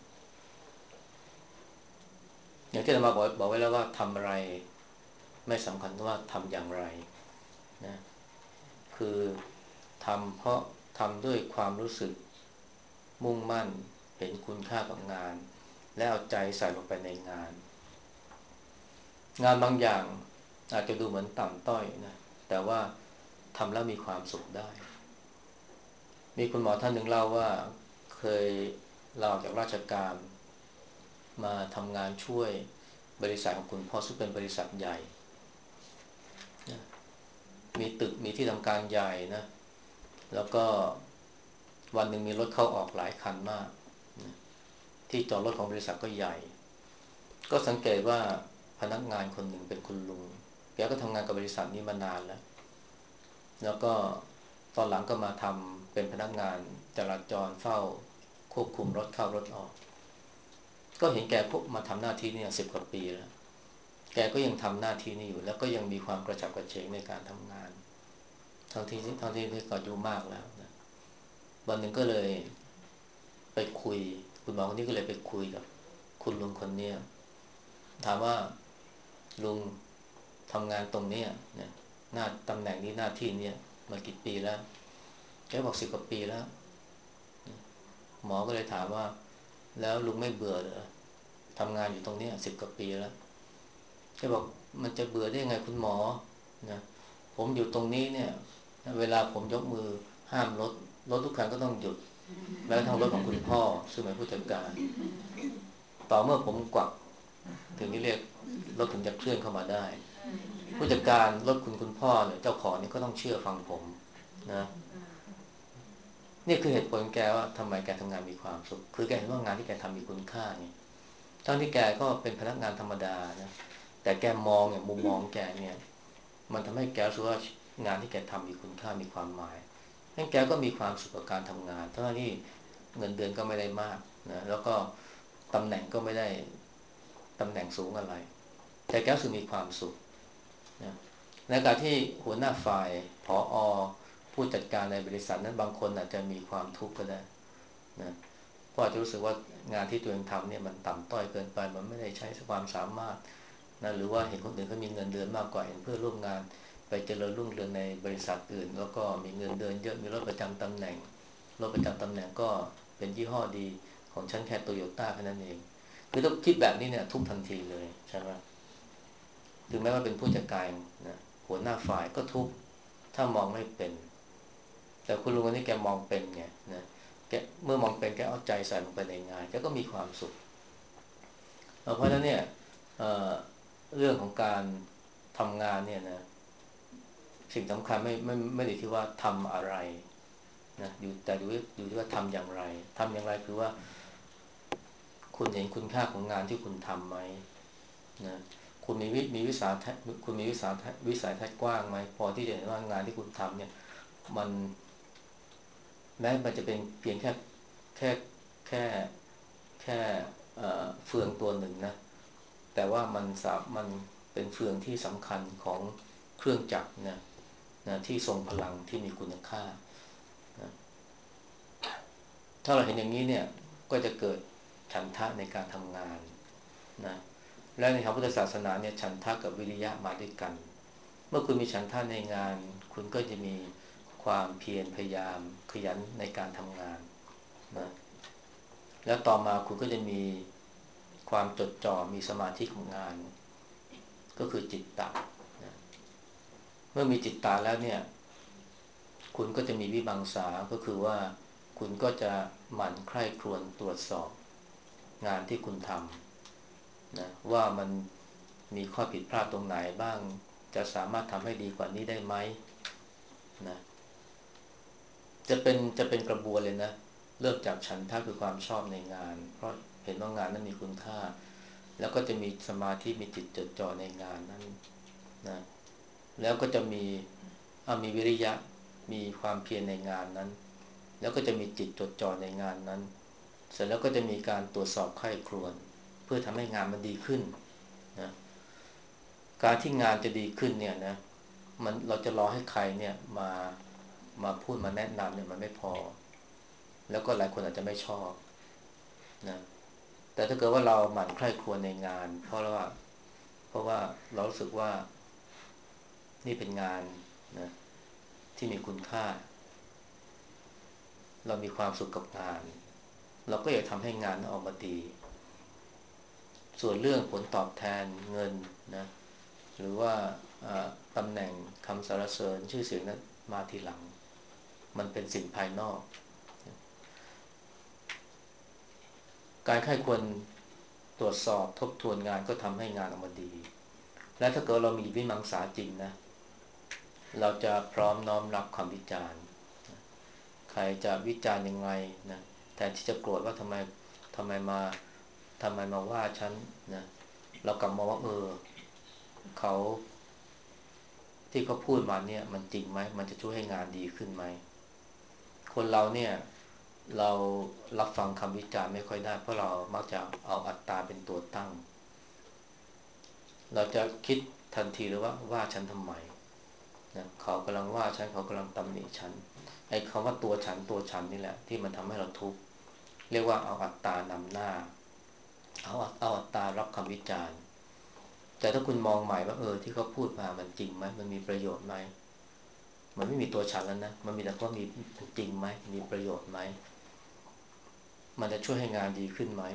A: อย่างที่เรามาบอกบอกไว้แล้วว่าทำอะไรไม่สำคัญว่าทำอย่างไรนะคือทำเพราะทำด้วยความรู้สึกมุ่งมั่นเห็นคุณค่ากับงานและเอาใจใส่ลงไปในงานงานบางอย่างอาจจะดูเหมือนต่ำต้อยนะแต่ว่าทำแล้วมีความสุขได้มีคุณหมอท่านหนึ่งเล่าว่าเคยลาออกจากราชการมาทำงานช่วยบริษัทของคุณพ่อซึ่งเป็นบริษัทใหญ่มีตึกมีที่ทำการใหญ่นะแล้วก็วันหนึ่งมีรถเข้าออกหลายคันมากที่จอดรถของบริษัทก็ใหญ่ก็สังเกตว่าพนักงานคนหนึ่งเป็นคุณลุงแกก็ทำงานกับบริษัทนี้มานานแล้วแล้วก็ตอนหลังก็มาทำเป็นพนักงานจราจรเฝ้าควบคุมรถเข้ารถออกก็เห็นแกพวกมาทำหน้าที่นี่สิบกว่าปีแล้วแกก็ยังทำหน้าที่นี้อยู่แล้วก็ยังมีความกระฉับกระเฉงในการทำงานทั้งที่ทั้งที่ก็อายุมากแล้วนะวันหนึ่งก็เลยไปคุยคุณหมอคนนี้ก็เลยไปคุยกับคุณลุงคนนี้ถามว่าลุงทำงานตรงนี้เนี่ยหน้าตำแหน่งนี้หน้าที่นี้มากี่ปีแล้วแกบอกสิบกว่าปีแล้วหมอก็เลยถามว่าแล้วลุงไม่เบื่อเหรอทำงานอยู่ตรงนี้สิบกว่าปีแล้วแกบอกมันจะเบื่อได้ยังไงคุณหมอนะผมอยู่ตรงนี้เนี่ยเวลาผมยกมือห้ามรถรถทุกคันก็ต้องหยุดแม้กระทั่งรถของคุณพ่อซึ่งเป็นผู้จัดการต่อเมื่อผมกวักถึงที่เรียกรถถึงจะเคลื่อนเข้ามาได้ผู้จัดการรถคุณคุณพ่อเนี่ยเจ้าของนี่ก็ต้องเชื่อฟังผมนะนี่คือเหตุผลแกว่าทำไมแกทำงานมีความสุขคือแกเห็นว่างานที่แกทำมีคุณค่าไงทั้งที่แกก็เป็นพนักงานธรรมดานะแต่แกมองเนี่ยมุมมองแกเนี่ยมันทำให้แกรู้สึกว่างานที่แกทำมีคุณค่ามีความหมายให้แกก็มีความสุขกับการทำงานทั้งที่เงินเดือนก็ไม่ได้มากนะแล้วก็ตำแหน่งก็ไม่ได้ตำแหน่งสูงอะไรแต่แกรู้สึกมีความสุขนะในการที่หัวหน้าฝ่ายผอผู้จัดการในบริษัทนั้นบางคนอาจจะมีความทุกข์ก็ได้นะเพราะอาจจะรู้สึกว่างานที่ตัวเองทำเนี่ยมันต่ำต้อยเกินไปมันไม่ได้ใช้ความสามารถนะหรือว่าเห็นคนอื่นเขามีเงินเดือนมากกว่าเห็นเพื่อนร่วมงานไปเจริญรุ่งเรืองในบริษัทอื่นแล้วก็มีเงินเดือนเยอะมีรถประจำตำแหน่งรถประจำตำแหน่งก็เป็นยี่ห้อดีของฉันแค่โตโยต้าแค่นั้นเองคือถ้าคิดแบบนี้เนี่ยทุกทันทีเลยใช่ไหมถึงแม้ว่าเป็นผู้จัดการนะหัวหน้าฝ่ายก็ทุกถ้ามองไม่เป็นแต่คุณลุงคนนี้แกมองเป็นไงนะแกเมื่อมองเป็นแกเอาใจใส่ลงไปในงานแกก็มีความสุขเพราะฉะนั้นเนี่ยเเรื่องของการทำงานเนี่ยนะสิ่งสำคัญไม่ไม่ไม่ได้ที่ว่าทำอะไรนะอยู่แต่ดูอยู่ที่ว่าทำอย่างไรทำอย่างไรคือว่าคุณเห็นคุณค่าของงานที่คุณทำไหมนะคุณมีวิมีวิสาทัศน์คุณมีวิสาทัศน์วิสัยทัศน์กว้างไหมพอที่จะเห็นว่างานที่คุณทำเนี่ยมันแม้มันจะเป็นเพียงแค่แค่แค่แค่เฟืองตัวหนึ่งนะแต่ว่ามันสามันเป็นเฟืองที่สำคัญของเครื่องจักรนะนะที่ทรงพลังที่มีคุณค่านะถ้าเราเห็นอย่างนี้เนี่ยก็จะเกิดฉันทะในการทำงานนะและในทางพุทธศาสนาเนี่ยฉันทะกับวิริยะมาด้วยกันเมื่อคุณมีฉันทะในงานคุณก็จะมีความเพียรพยายามขยันในการทำงานนะแล้วต่อมาคุณก็จะมีความจดจ่อมีสมาธิของงานก็คือจิตตะนะเมื่อมีจิตตะแล้วเนี่ยคุณก็จะมีวิมังสาก็คือว่าคุณก็จะหมั่นใคร่ครวญตรวจสอบงานที่คุณทำนะว่ามันมีข้อผิดพลาดตรงไหนบ้างจะสามารถทำให้ดีกว่านี้ได้ไหมนะจะเป็นจะเป็นกระบวนเลยนะเริ่มจากฉันทะคือความชอบในงานเพราะเห็นว่างานนั้นมีคุณค่าแล้วก็จะมีสมาธิมีจิตจดจ่อในงานนั้นนะแล้วก็จะมีมีวิริยะมีความเพียรในงานนั้นแล้วก็จะมีจิตจดจ่อในงานนั้นเสร็จแล้วก็จะมีการตรวจสอบไข้ครวนเพื่อทำให้งานมันดีขึ้นนะการที่งานจะดีขึ้นเนี่ยนะมันเราจะรอให้ใครเนี่ยมามาพูดมาแนะนำเนี่ยมันไม่พอแล้วก็หลายคนอาจจะไม่ชอบนะแต่ถ้าเกิดว่าเราหมั่นใคร่ครวญในงานเพราะว่าเพราะว่าเรารู้สึกว่านี่เป็นงานนะที่มีคุณค่าเรามีความสุขกับงานเราก็อยากทำให้งานออกมาดีส่วนเรื่องผลตอบแทนเงินนะหรือว่าตำแหน่งคำสรรเสริญชื่อเสียงนั้นมาทีหลังมันเป็นสิ่งภายนอกการใคร่ควรตรวจสอบทบทวนงานก็ทำให้งานออกมาดีและถ้าเกิดเรามีวิมังสาจริงนะเราจะพร้อมน้อมรับคำวิจารณ์ใครจะวิจารณ์ยังไงนะแทนที่จะโกรธว่าทำไมทำไมมาทำไมมาว่าฉันนะเรากลับมองว่าเออเขาที่เขาพูดมาเนี่ยมันจริงไหมมันจะช่วยให้งานดีขึ้นไหมคนเราเนี่ยเรารับฟังคำวิจารณ์ไม่ค่อยได้เพราะเรามักจะเอาอัตตาเป็นตัวตั้งเราจะคิดทันทีเลยว่าว่าฉันทำไมนะเขากำลังว่าฉันเขากำลังตำหนิฉันไอ้คำว่าตัวฉันตัวฉันนี่แหละที่มันทำให้เราทุกข์เรียกว่าเอาอัตตานำหน้าเอาเอาอัตตารับคำวิจารณ์แต่ถ้าคุณมองใหม่ว่าเออที่เขาพูดมามันจริงไหมมันมีประโยชน์ไหมมันไม่มีตัวฉันแล้วนะมันมีแต่ว่ามีจริงไหมมีประโยชน์ไหมมันจะช่วยให้งานดีขึ้นไหม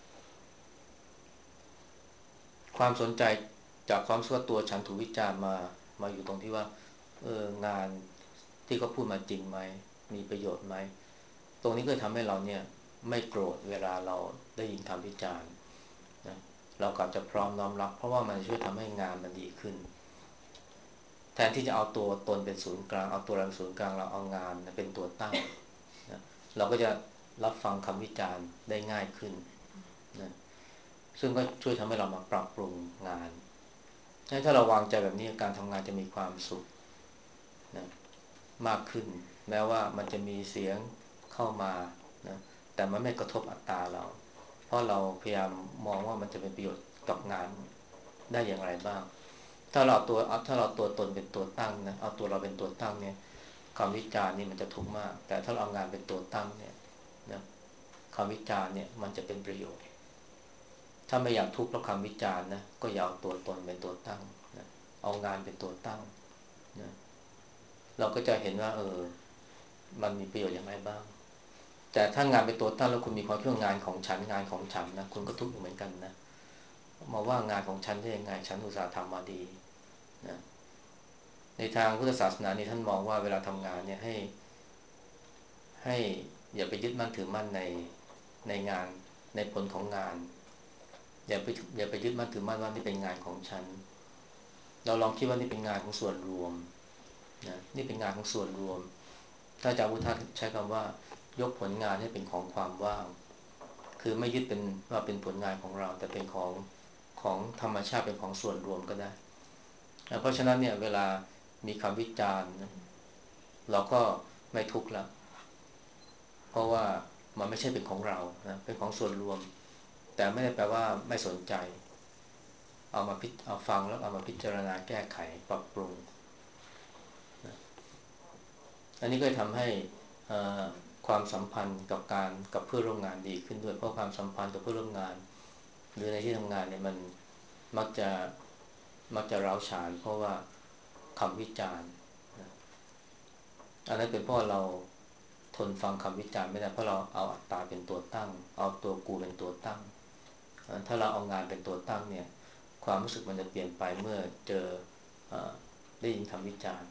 A: ความสนใจจากความรู้สึกตัวฉันถูกวิจารณ์มามาอยู่ตรงที่ว่าเอองานที่เขาพูดมาจริงไหมมีประโยชน์ไหมตรงนี้ก็ทำให้เราเนี่ยไม่โกรธเวลาเราได้ยินคำวิจารณ์นะเรากลับจะพร้อมน้อมรับเพราะว่ามันช่วยทำให้งานมันดีขึ้นแทนที่จะเอาตัวตนเป็นศูนย์กลางเอาตัวเราเป็นศูนย์กลางเราเอางานเป็นตัวตั้งนะเราก็จะรับฟังคำวิจารณ์ได้ง่ายขึ้นนะซึ่งก็ช่วยทำให้เรามาปรับปรุงงานถ้าเราวางใจแบบนี้การทำงานจะมีความสุขนะมากขึ้นแม้ว่ามันจะมีเสียงเข้ามานะแต่มันไม่กระทบอัตราเราเพราะเราพยายามมองว่ามันจะเป็นประโยชน์กับงานได้อย่างไรบ้างถ้าเราตัวถ้าเราตัวตนเป็นตัวตั้งนะเอาตัวเราเป็นตัวตั้งเนี่ยคำวิจารณ์นี่มันจะทุกข์มากแต่ถ้าเราเอางานเป็นตัวตั้งเนี่ยนะคำวิจารณ์เนี่ยมันจะเป็นประโยชน์ถ้าไม่อยากทุกข์เพราะคำวิจารณ์นะก็อย่าเอาตัวตนเป็นตัวตั้งนะเอางานเป็นตัวตั้งนะเราก็จะเห็นว่าเออมันมีประโยชน์อย่างไรบ้างแต่ถ้างานเป็นตัวตั้งแล้วคุณมีความคิดว่างานของฉันงานของฉันนะคุณก็ทุกข์เหมือนกันนะมาว่างานของฉันได้ยังไงฉันอุตส่าห์ทำมาดีนะในทางพุทธศาสนานี่ท่านมองว่าเวลาทำงานเนี่ยให้ให้อย่าไปยึดมั่นถือมั่นในในงานในผลของงานอย่าไปอย่าไปยึดมั่นถือมั่นว่านี่เป็นงานของฉันเราลองคิดว่านี่เป็นงานของส่วนรวมนะนี่เป็นงานของส่วนรวมถ้าอาจารย์พุทธะใช้คำว่ายกผลงานให้เป็นของความว่างคือไม่ยึดเป็นว่าเป็นผลงานของเราแต่เป็นของของธรรมชาติเป็นของส่วนรวมก็ได้เพราะฉะนั้นเนี่ยเวลามีคำวิจารณ์เราก็ไม่ทุกข์แล้วเพราะว่ามันไม่ใช่เป็นของเรานะเป็นของส่วนรวมแต่ไม่ได้แปลว่าไม่สนใจเอามาพิเอาฟังแล้วเอามาพิจารณาแก้ไขปรับปรุงนะอันนี้ก็ทำให้ความสัมพันธ์กับการกับเพื่อนร่วมงานดีขึ้นด้วยเพราะความสัมพันธ์กับเพื่อนร่วมงานหรือในที่ทำงานเนี่ยมันมักจะมักจะร้าวฉานเพราะว่าคำวิจารณ์นะอันนั้นเป็นเพราะเราทนฟังคำวิจารณ์ไม่ได้เพราะเราเอาอัตตาเป็นตัวตั้งเอาตัวกูเป็นตัวตั้งถ้าเราเอางานเป็นตัวตั้งเนี่ยความรู้สึกมันจะเปลี่ยนไปเมื่อเจอได้ยินคำวิจารณ์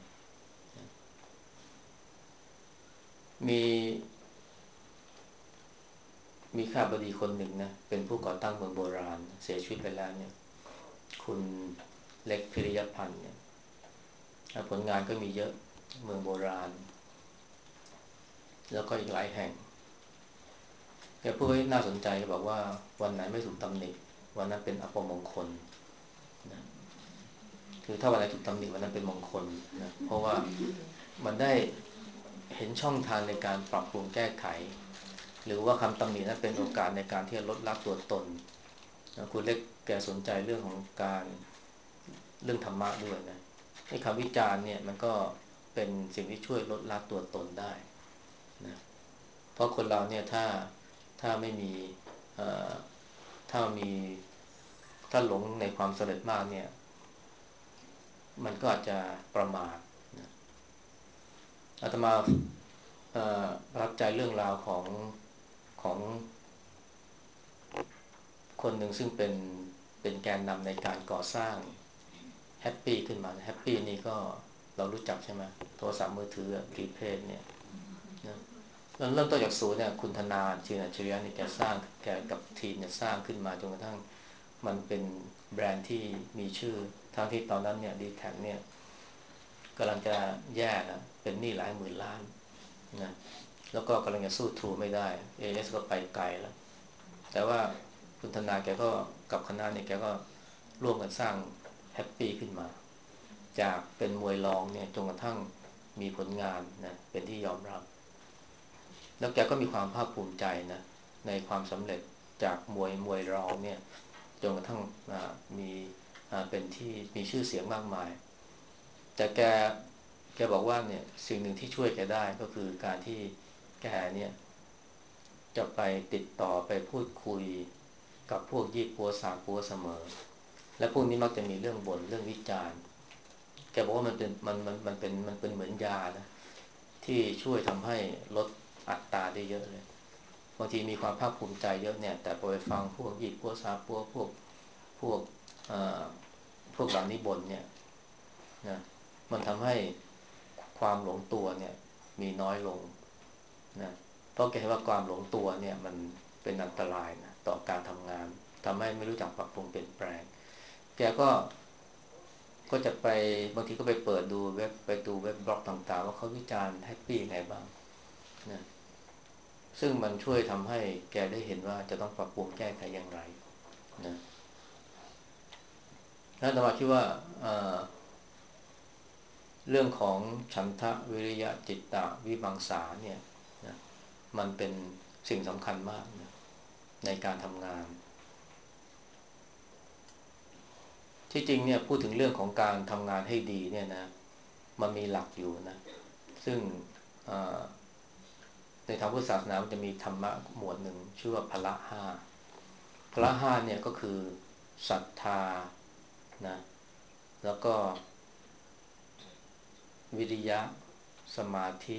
A: มีมีข้าบดีคนหนึ่งนะเป็นผู้ก่อตั้งเมืองโบราณเสียชีวิตไปแล้วเนี่ยคุณเล็กพิริยพันธ์เนี่ยผลงานก็มีเยอะเมืองโบราณแล้วก็อีกหลายแห่งแกพูดไว้น่าสนใจแกบอกว่าวันไหนไม่ถูกตำหนิวันนั้นเป็นอัปมงคลนะคือถ้าวันไหนถูกตำหนิวันนั้นเป็นมงคลนะเพราะว่ามันได้เห็นช่องทางในการปรับปรุงแก้ไขหรือว่าคำตำหนินั้นเป็นโอกาสในการที่จะลดละตัวตนนะคุณเล็กแกสนใจเรื่องของการเรื่องธรรมะด้วยนะไอ้คำวิจารณ์เนี่ยมันก็เป็นสิ่งที่ช่วยลดละตัวตนได้นะเพราะคนเราเนี่ยถ้าถ้าไม่มีเอ่อถ้ามีถ้าหลงในความสำเร็จมากเนี่ยมันก็อาจจะประมาทนะอาตมาเอ่อประทับใจเรื่องราวของของคนหนึ่งซึ่งเป็นเป็นแกนนำในการก่อสร้างแฮปปี้ขึ้นมาแฮปปี้นี่ก็เรารู้จักใช่ไหมโทรศัพท์มือถือพรีเพดเนี่ยนะเริ่มต้นจากศูนย์เนี่ยคุณธนาชินอัจฉริยะนี่แกสร้างแกกับทีมเนี่ยสร้างขึ้นมาจนกระทั่งมันเป็นแบรนด์ที่มีชื่อทั้งที่ตอนนั้นเนี่ยดีแท็เนี่ยกำลังจะแย่แล้วเป็นหนี้หลายหมื่นล้านนะแล้วก็กำลังจะสู้ทรูไม่ได้ เอ เอส ก็ไปไกลแล้วแต่ว่าคุณธนาแกก็กับคณะเนี่ยแกก็ร่วมกันสร้างแฮปปี้ขึ้นมาจากเป็นมวยรองเนี่ยจนกระทั่งมีผลงานนะเป็นที่ยอมรับแล้วแกก็มีความภาคภูมิใจนะในความสำเร็จจากมวยมวยรองเนี่ยจนกระทั่งมีเป็นที่มีชื่อเสียงมากมายแต่แกแกบอกว่าเนี่ยสิ่งหนึ่งที่ช่วยแกได้ก็คือการที่แกเนี่ยจะไปติดต่อไปพูดคุยกับพวกยี่ปัวสาปัวเสมอและพวกนี้มักจะมีเรื่องบ่นเรื่องวิจารณ์แกบอกว่ามันเป็นมันมันมันเป็นมันเป็นเหมือนยานะที่ช่วยทำให้ลดอัตราได้เยอะเลยบางทีมีความภาคภูมิใจเยอะเนี่ยแต่พอไปฟังพวกยี่ปัวสาปัวพวกพวกเอ่อพวกเหล่านี้บ่นเนี่ยนะมันทำให้ความหลงตัวเนี่ยมีน้อยลงนะเพราะแกเห็นว่าความหลงตัวเนี่ยมันเป็นอันตรายนะต่อการทำงานทำให้ไม่รู้จักปรับปรุงเปลี่ยนแปลงแกก็ก็จะไปบางทีก็ไปเปิดดูเว็บไปดูเว็บบล็อกต่างๆว่าเขาวิจารณ์แฮปปี้ยังไงบ้างนะซึ่งมันช่วยทำให้แกได้เห็นว่าจะต้องปรับปรุงแก้ไขอย่างไรนะแล้วอาตมาคิดว่าเอ่อเรื่องของฉันทะวิริยะจิตตะวิมังสาเนี่ยนะมันเป็นสิ่งสำคัญมากนะในการทำงานที่จริงเนี่ยพูดถึงเรื่องของการทำงานให้ดีเนี่ยนะมันมีหลักอยู่นะซึ่งในทางพุทธศาสนามันจะมีธรรมะหมวดหนึ่งชื่อว่าพละห้าพละห้าเนี่ยก็คือศรัทธานะแล้วก็วิริยะสมาธิ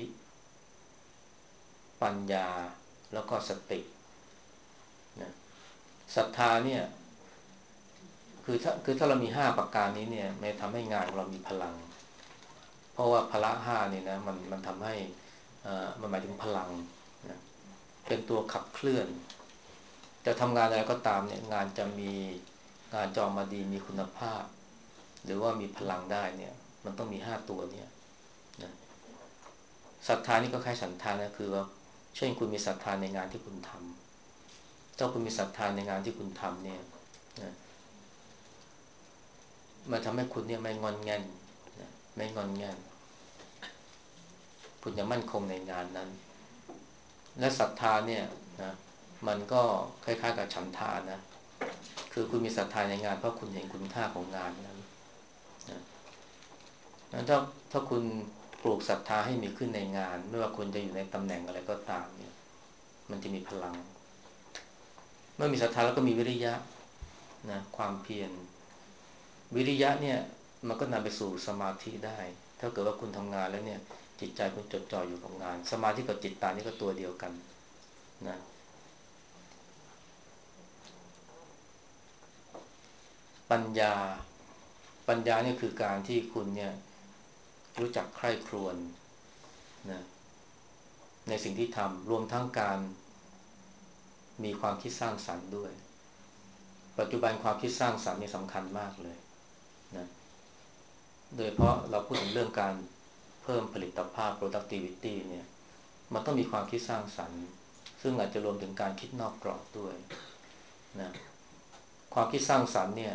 A: ปัญญาแล้วก็สตินะศรัทธาเนี่ยคือถ้าคือถ้าเรามีห้าประการนี้เนี่ยมันทำให้งานของเรามีพลังเพราะว่าพละห้านี่นะมันมันทำให้มันหมายถึงพลังนะเป็นตัวขับเคลื่อนจะทำงานอะไรก็ตามเนี่ยงานจะมีงานจะออกมาดีมีคุณภาพหรือว่ามีพลังได้เนี่ยมันต้องมีห้าตัวเนี่ยนะศรัทธานี่ก็คล้ายศรัทธานะคือว่าเช่นคุณมีศรัทธาในงานที่คุณทำถ้าคุณมีศรัทธาในงานที่คุณทำเนี่ยนะมันทำให้คุณเนี่ยไม่งอนแง่นนะไม่งอนแง่นคุณจะมั่นคงในงานนั้นและศรัทธาเนี่ยนะมันก็คล้ายๆกับฉันทานะคือคุณมีศรัทธาในงานเพราะคุณเห็นคุณค่าของงานนั้นนะถ้าถ้าคุณปลูกศรัทธาให้มีขึ้นในงานไม่ว่าคุณจะอยู่ในตำแหน่งอะไรก็ตามเนี่ยมันจะมีพลังเมื่อมีศรัทธาแล้วก็มีวิริยะนะความเพียรวิริยะเนี่ยมันก็นำไปสู่สมาธิได้ถ้าเกิดว่าคุณทำงานแล้วเนี่ยจิตใจคุณจดจ่ออยู่กับงานสมาธิกับจิตตานี่ก็ตัวเดียวกันนะปัญญาปัญญาเนี่ยคือการที่คุณเนี่ยรู้จักใคร่ครวญนะในสิ่งที่ทำรวมทั้งการมีความคิดสร้างสรรค์ด้วยปัจจุบันความคิดสร้างสรรค์นี่สำคัญมากเลยนะโดยเพราะเราพูดถึงเรื่องการเพิ่มผลิตภาพ productivity เนี่ยมันต้องมีความคิดสร้างสรรค์ซึ่ซึ่งอาจจะรวมถึงการคิดนอกกรอบด้วยนะความคิดสร้างสรรค์เนี่ย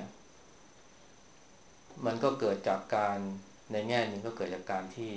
A: มันก็เกิดจากการในแง่หนึ่งก็เกิดจากการที่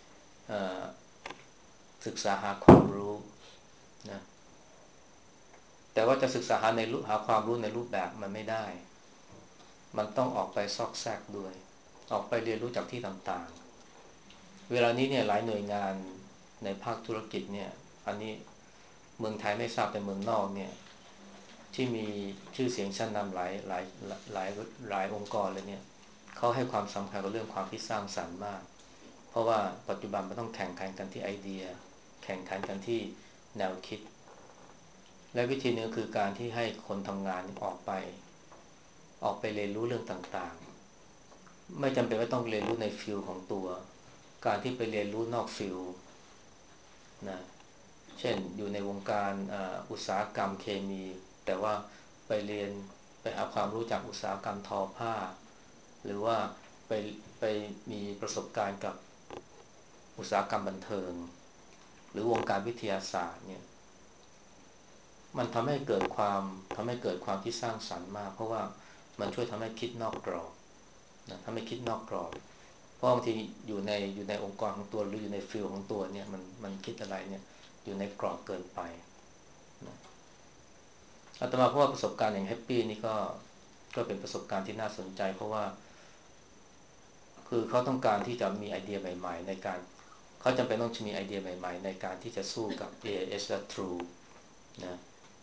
A: ศึกษาหาความรู้นะแต่ว่าจะศึกษาหาในรูปหาความรู้ในรูปแบบมันไม่ได้มันต้องออกไปซอกแซกด้วยออกไปเรียนรู้จากที่ต่างๆเวลานี้เนี่ยหลายหน่วยงานในภาคธุรกิจเนี่ยอันนี้เมืองไทยไม่ทราบแต่เมืองนอกเนี่ยที่มีชื่อเสียงชั้นนำหลายหลายหลายหลายองค์กรเลยเนี่ยเขาให้ความสำคัญกับเรื่องความคิดสร้างสรรค์มากเพราะว่าปัจจุบันมันต้องแข่งขันกันที่ไอเดียแข่งขันกันที่แนวคิดและวิธีนึงคือการที่ให้คนทำงานออกไปออกไปเรียนรู้เรื่องต่างๆไม่จำเป็นว่าต้องเรียนรู้ในฟิลของตัวการที่ไปเรียนรู้นอกฟิลนะเช่นอยู่ในวงการอุตสาหกรรมเคมีแต่ว่าไปเรียนไปหาความรู้จากอุตสาหกรรมทอผ้าหรือว่าไปไปมีประสบการณ์กับอุตสาหกรรมบันเทิงหรือวงการวิทยาศาสตร์เนี่ยมันทำให้เกิดความทำให้เกิดความคิดสร้างสรรค์มากเพราะว่ามันช่วยทำให้คิดนอกกรอบนะทำให้คิดนอกกรอบเพราะบางทีอยู่ในอยู่ในองค์กรของตัวหรืออยู่ในฟิลของตัวเนี่ยมันมันคิดอะไรเนี่ยอยู่ในกรอบเกินไปนะอาตมาเพราะว่าประสบการณ์อย่างแฮปปี้นี่ก็ก็เป็นประสบการณ์ที่น่าสนใจเพราะว่าคือเขาต้องการที่จะมีไอเดียใหม่ๆในการเขาจำเป็นต้องมีไอเดียใหม่ๆในการที่จะสู้กับ เอ ไอ เอส และ True นะ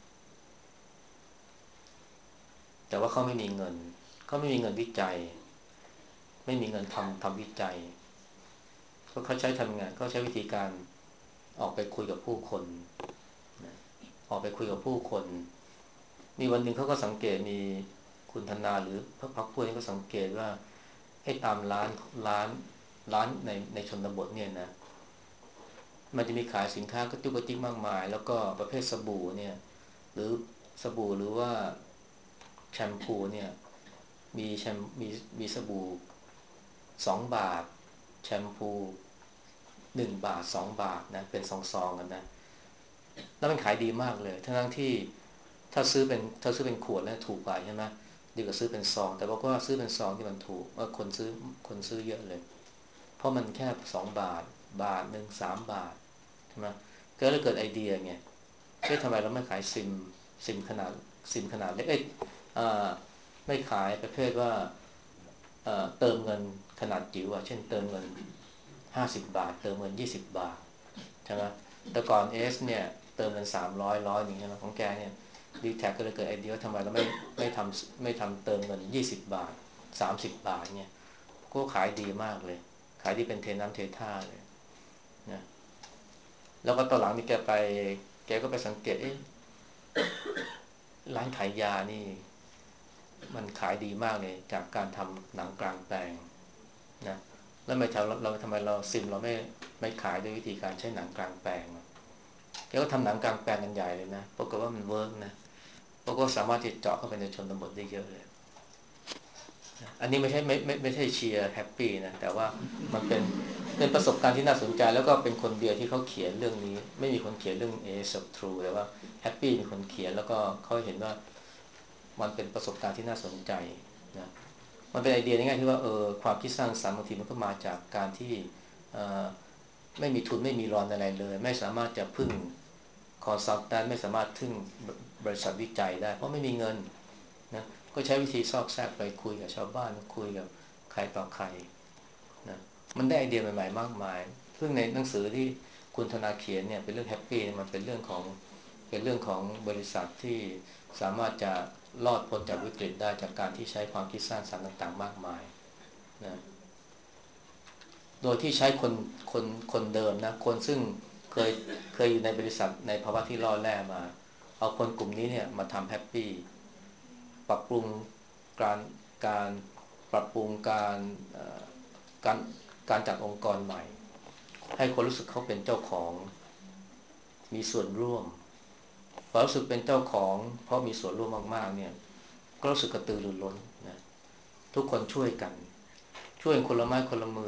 A: แต่ว่าเขาไม่มีเงินเขาไม่มีเงินวิจัยไม่มีเงินทำทำวิจัยก็เขาใช้ทำงานเขาใช้วิธีการออกไปคุยกับผู้คนนะออกไปคุยกับผู้คนมีวันหนึ่งเขาก็สังเกตมีคุณธนาหรือพระพักพวกนี้ก็สังเกตว่าให้ตามร้านร้านร้านในในชนบทเนี่ยนะมันจะมีขายสินค้ากระจุกกระจิกมากมายแล้วก็ประเภทสบู่เนี่ยหรือสบู่หรือว่าแชมพูเนี่ยมีแชมมีมีสบู่สองบาทแชมพูหนึ่งบาทสองบาทนะเป็นซองๆกันนะแล้วมันขายดีมากเลยทั้งที่ถ้าซื้อเป็นถ้าซื้อเป็นขวดแล้วถูกกว่าใช่ไหมดีกว่าซื้อเป็นซองแต่บอกว่าซื้อเป็นซองที่มันถูกว่าคนซื้อคนซื้อเยอะเลยเพราะมันแค่สองบาทบาทหนึ่งสามบาทใช่ไหมก็เลยเกิดไอเดียไงเอ๊ะทำไมเราไม่ขายซิมซิมขนาดซิมขนาดเล็กเอ๊ะไม่ขายประเภทว่าเติมเงินขนาดจิ๋วอ่ะเช่นเติมเงินห้าสิบบาทเติมเงินยี่สิบบาทใช่ไหมแต่ก่อนเอสเนี่ยเติมเงินสามร้อยร้อยหนึ่งใช่ไหมของแกเนี่ยดีแท็กก็เลยเกิดไอเดียว่าทำไมเราไม่ไม่ทำไม่ทำเติมเงินยี่สิบบาทสามสิบบาทเนี่ยก็ขายดีมากเลยขายดีเป็นเทน้ำเทท่าเลยนะแล้วก็ตอนหลังนี่แกไปแกก็ไปสังเกตเอ๊ะร้านขายยานี่มันขายดีมากเลยจากการทำหนังกลางแปลงนะแล้วทำไมเราเราทำไมเราซิมเราไม่ไม่ขายด้วยวิธีการใช้หนังกลางแปลงแกก็ทำหนังกลางแปลงกันใหญ่เลยนะปรากฏว่ามันเวิร์กนะปรากฏสามารถที่จะเจาะเข้าไปในชนบทได้เยอะเลยอันนี้ไม่ใช่ไม่ไม่ไม่ใช่เชียร์แฮปปี้นะแต่ว่ามันเป็นเป็นประสบการณ์ที่น่าสนใจแล้วก็เป็นคนเดียวที่เขาเขียนเรื่องนี้ไม่มีคนเขียนเรื่อง เอ ส True แต่ว่าแฮปปี้มีคนเขียนแล้วก็เขาเห็นว่ามันเป็นประสบการณ์ที่น่าสนใจนะมันเป็นไอเดียง่ายๆที่ว่าเออความคิดสร้างสรรค์บางทีมันก็มาจากการที่ไม่มีทุนไม่มีรอนอะไรเลยไม่สามารถจะพึ่งคอนซัลแทนไม่สามารถพึ่งบริษัทวิจัยได้เพราะไม่มีเงินนะก็ใช้วิธีซอกแซกไปคุยกับชาวบ้านคุยกับใครต่อใครนะมันได้ไอเดียใหม่ๆมากมายซึ่งในหนังสือที่คุณธนาเขียนเนี่ยเป็นเรื่องแฮปปี้มันเป็นเรื่องของเป็นเรื่องของบริษัทที่สามารถจะรอดพ้นจากวิกฤตได้จากการที่ใช้ความคิดสร้างสรรค์ต่างๆมากมายนะโดยที่ใช้คนคนคนเดิมนะคนซึ่งเคยเคยอยู่ในบริษัทในภาวะที่ล่อแร่มาเอาคนกลุ่มนี้เนี่ยมาทำแฮปปี้ปรับปรุงการการปรับปรุงการการการจัดองค์กรใหม่ให้คนรู้สึกเขาเป็นเจ้าของมีส่วนร่วมพอรู้สึกเป็นเจ้าของเพราะมีส่วนร่วมมากๆเนี่ยก็รู้สึกกระตือรือร้นนะทุกคนช่วยกันช่วยคนละไม้คนละมื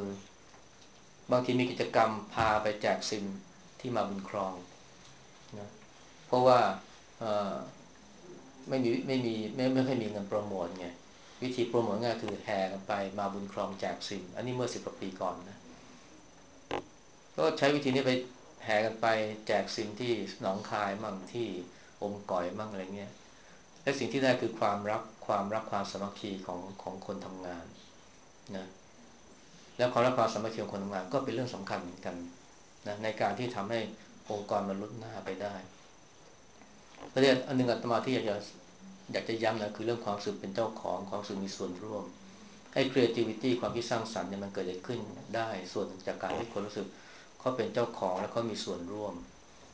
A: อบางทีมีกิจกรรมพาไปแจกซิมที่มาบุญครองนะผราะว่าไม่มีไม่มีไม่ไม่ค่อยมีเงินโปรโมทไงวิธีโปรโมทง่ายคือแห่กันไปมาบุญครองแจกซิมอันนี้เมื่อสิบกว่าปีก่อนนะก็ใช้วิธีนี้ไปแห่กันไปแจกซิมที่หนองคายมั่งที่อมก่อยมั่งอะไรเงี้ยและสิ่งที่ได้คือความรักความรักความสามัคคีของของคนทำงานนะแล้วความรักความสามัคคีของคนทำงานก็เป็นเรื่องสำคัญเหมือนกันนะในการที่ทำให้องค์กรมันลุดหน้าไปได้ประเด็นอันหนึ่งอาตมาที่อยากจะอยากจะย้ำนะคือเรื่องความรู้สึกเป็นเจ้าของความรู้สึกมีส่วนร่วมให้ creativity ความคิดสร้างสรรค์เนี่ยมันเกิดขึ้นได้ส่วนจากการที่คนรู้สึกเขาเป็นเจ้าของแล้วก็มีส่วนร่วม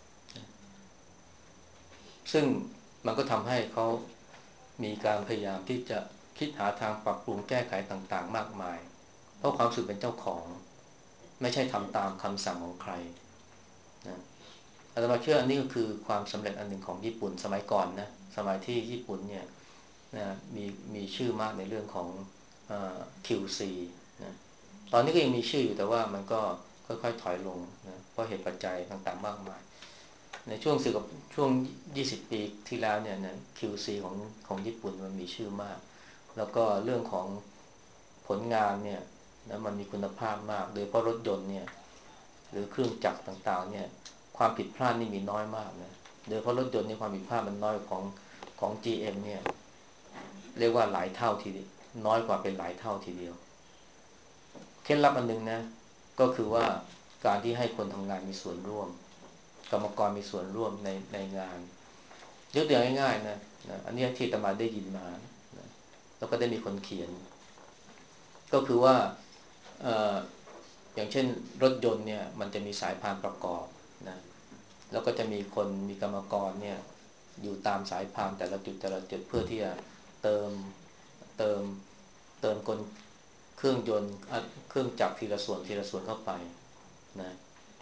A: ซึ่งมันก็ทำให้เขามีการพยายามที่จะคิดหาทางปรับปรุงแก้ไขต่างๆมากมายเพราะความรู้สึกเป็นเจ้าของไม่ใช่ทำตามคำสั่งของใครนะอาตมาเชื่ออันนี้ก็คือความสำเร็จอันหนึ่งของญี่ปุ่นสมัยก่อนนะสมัยที่ญี่ปุ่นเนี่ยนะมีมีชื่อมากในเรื่องของเอ่อ คิว ซี นะตอนนี้ก็ยังมีชื่ออยู่แต่ว่ามันก็ค่อยๆถอยลงนะเพราะเหตุปัจจัยต่างๆมากมายในช่วงสิบกับช่วงยี่สิบปีที่แล้วเนี่ยนะ คิว ซี ของของญี่ปุ่นมันมีชื่อมากแล้วก็เรื่องของผลงานเนี่ยนะมันมีคุณภาพมากโดยเฉพาะรถยนต์เนี่ยหรือเครื่องจักรต่างๆเนี่ยความผิดพลาดนี่มีน้อยมากนะโดยเฉพาะรถยนต์นี่ความผิดพลาดมันน้อยของของ จี เอ็ม เนี่ยเรียกว่าหลายเท่าทีเดียวน้อยกว่าเป็นหลายเท่าทีเดียวเคล็ดลับอันนึงนะก็คือว่าการที่ให้คนทำงานมีส่วนร่วมกรรมกรมีส่วนร่วมในในงานยกตัวอย่างง่ายๆนะนะอันนี้ที่อาตมาได้ยินมานะแล้วก็ได้มีคนเขียนก็คือว่าเอ่ออย่างเช่นรถยนต์เนี่ยมันจะมีสายพานประกอบนะแล้วก็จะมีคนมีกรรมกรเนี่ยอยู่ตามสายพานแต่ละจุดแต่ละจุดเพื่อที่จะเติมเติมเติมกลเครื่องยนต์เครื่องจักรทีละส่วนทีละส่วนเข้าไปนะ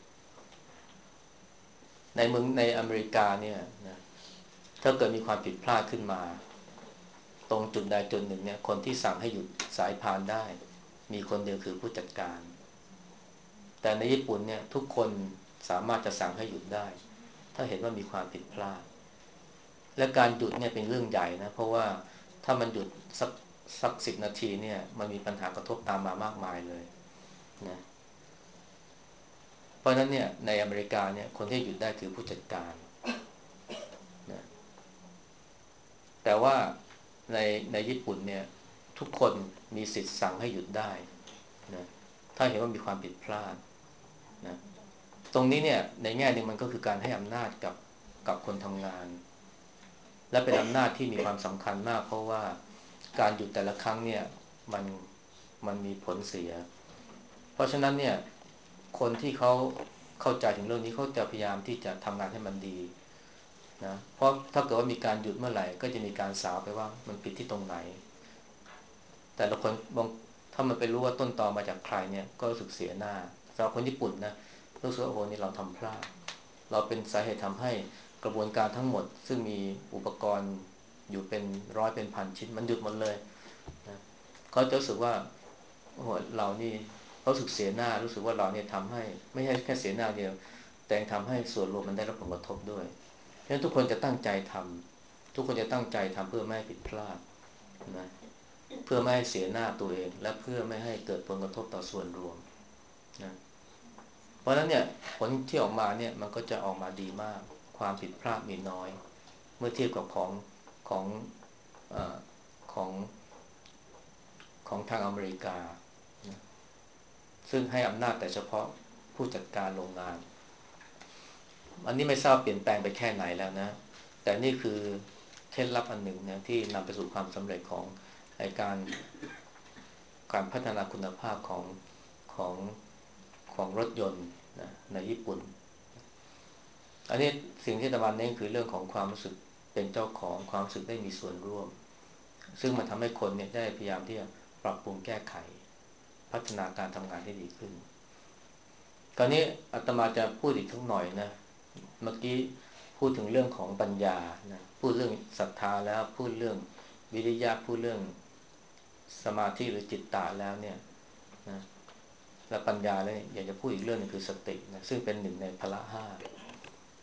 A: ในเมืองในอเมริกาเนี่ยนะถ้าเกิดมีความผิดพลาดขึ้นมาตรงจุดใดจุดหนึ่งเนี่ยคนที่สั่งให้หยุดสายพานได้มีคนเดียวคือผู้จัดการแต่ในญี่ปุ่นเนี่ยทุกคนสามารถจะสั่งให้หยุดได้ถ้าเห็นว่ามีความผิดพลาดและการหยุดเนี่ยเป็นเรื่องใหญ่นะเพราะว่าถ้ามันหยุดสักสักสิบนาทีเนี่ยมันมีปัญหากระทบตามมามากมายเลยนะเพราะฉะนั้นเนี่ยในอเมริกาเนี่ยคนที่หยุดได้คือผู้จัดการนะแต่ว่าในในญี่ปุ่นเนี่ยทุกคนมีสิทธิ์สั่งให้หยุดได้นะถ้าเห็นว่ามีความผิดพลาดนะตรงนี้เนี่ยในแง่หนึ่งมันก็คือการให้อำนาจกับกับคนทำงานและเป็นอำนาจที่มีความสำคัญมากเพราะว่าการหยุดแต่ละครั้งเนี่ยมันมันมีผลเสียเพราะฉะนั้นเนี่ยคนที่เขาเข้าใจถึงเรื่องนี้เขาจะพยายามที่จะทำงานให้มันดีนะเพราะถ้าเกิดว่ามีการหยุดเมื่อไหร่ก็จะมีการสาวไปว่ามันผิดที่ตรงไหนแต่ละคนบางถ้ามันไปรู้ว่าต้นตอมาจากใครเนี่ยก็รู้สึกเสียหน้าสำหรับคนญี่ปุ่นนะรู้สึกว่าโอ้โหนี่เราทำพลาดเราเป็นสาเหตุทำให้กระบวนการทั้งหมดซึ่งมีอุปกรณ์อยู่เป็นร้อยเป็นพันชิ้นมันหยุดหมดเลยนะเขาจะรู้สึกว่าโอ้โหเรานี่เขารู้สึกเสียหน้ารู้สึกว่าเราเนี่ยทำให้ไม่ใช่แค่เสียหน้าเดียวแต่ยังทำให้ส่วนรวมมันได้รับผลกระทบด้วยเพราะฉะนั้นทุกคนจะตั้งใจทำทุกคนจะตั้งใจทำเพื่อไม่ให้ผิดพลาดนะเพื่อไม่ให้เสียหน้าตัวเองและเพื่อไม่ให้เกิดผลกระทบต่อส่วนรวมนะเพราะฉะนั้นเนี่ยผลที่ออกมาเนี่ยมันก็จะออกมาดีมากความผิดพลาดมีน้อยเมื่อเทียบกับของของเอ่อของของทางอเมริกานะซึ่งให้อำนาจแต่เฉพาะผู้จัดการโรงงานอันนี้ไม่ทราบเปลี่ยนแปลงไปแค่ไหนแล้วนะแต่นี่คือเคล็ดลับอันหนึ่งนะที่นำไปสู่ความสำเร็จของในการการพัฒนาคุณภาพของของของรถยนต์นะในญี่ปุ่นอันนี้สิ่งที่ตะวันเน้นคือเรื่องของความรู้สึกเป็นเจ้าของความรู้สึกได้มีส่วนร่วมซึ่งมันทำให้คนเนี่ยได้พยายามที่จะปรับปรุงแก้ไขพัฒนาการทำงานให้ดีขึ้นคราวนี้อาตมาจะพูดอีกทั้งหน่อยนะเมื่อกี้พูดถึงเรื่องของปัญญานะพูดเรื่องศรัทธาแล้วพูดเรื่องวิริยะพูดเรื่องสมาธิหรือจิตตะแล้วเนี่ยนะและปัญญาแล้วอยากจะพูดอีกเรื่องนึงคือสตินะซึ่งเป็นหนึ่งในพละห้า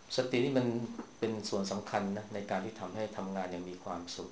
A: สตินี่มันเป็นส่วนสำคัญนะในการที่ทำให้ทำงานอย่างมีความสุข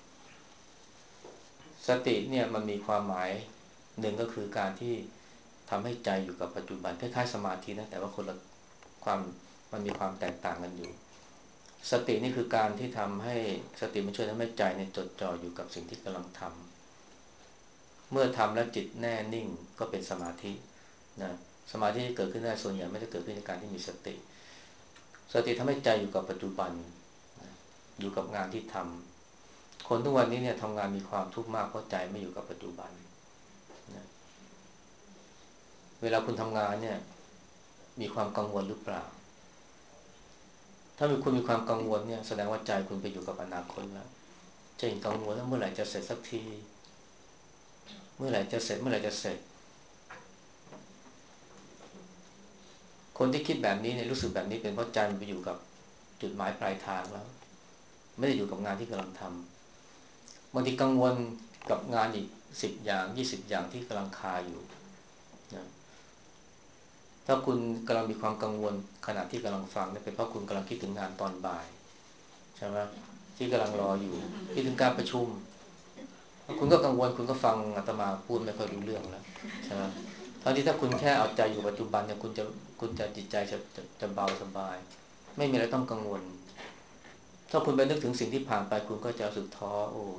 A: สติเนี่ยมันมีความหมายหนึ่งก็คือการที่ทำให้ใจอยู่กับปัจจุบันคล้ายๆสมาธินะแต่ว่าคนละความมันมีความแตกต่างกันอยู่สตินี่คือการที่ทำให้สติมันช่วยทำให้ใจเนี่ยจดจ่ออยู่กับสิ่งที่กำลังทำเมื่อทำแล้วจิตแน่นิ่งก็เป็นสมาธินะสมาธิที่เกิดขึ้นได้ส่วนใหญ่ไม่ได้เกิดขึ้นในการที่มีสติสติทำให้ใจอยู่กับปัจจุบันอยู่กับงานที่ทำคนทุกวันนี้เนี่ยทำงานมีความทุกข์มากเพราะใจไม่อยู่กับปัจจุบันนะเวลาคุณทำงานเนี่ยมีความกังวลหรือเปล่าถ้ามีคุณมีความกังวลเนี่ยแสดงว่าใจคุณไปอยู่กับอนาคตแล้วจะยังกังวลว่าเมื่อไหร่จะเสร็จสักทีเมื่อไหร่จะเสร็จเมื่อไหร่จะเสร็จคนที่คิดแบบนี้เนี่ยรู้สึกแบบนี้เป็นเพราะใจมันไปอยู่กับจุดหมายปลายทางแล้วไม่ได้อยู่กับงานที่กำลังทำบางทีกังวลกับงานอีกสิบอย่างยี่สิบอย่างที่กำลังคาอยู่นะถ้าคุณกำลังมีความกังวลขณะที่กำลังฟังเนี่ยเป็นเพราะคุณกำลังคิดถึงงานตอนบ่ายใช่ไหมที่กำลังรออยู่คิดถึงการประชุมคุณก็กังวลคุณก็ฟังอาตมาพูดไม่ค่อยรู้เรื่องแล้วใช่ไหมทั้งที่ถ้าคุณแค่เอาใจอยู่ปัจจุบันเนี่ยคุณจะคุณจะจิตใจจะจะจะเบาสบายไม่มีอะไรต้องกังวลถ้าคุณไปนึกถึงสิ่งที่ผ่านไปคุณก็จะรู้สึกท้อโอ้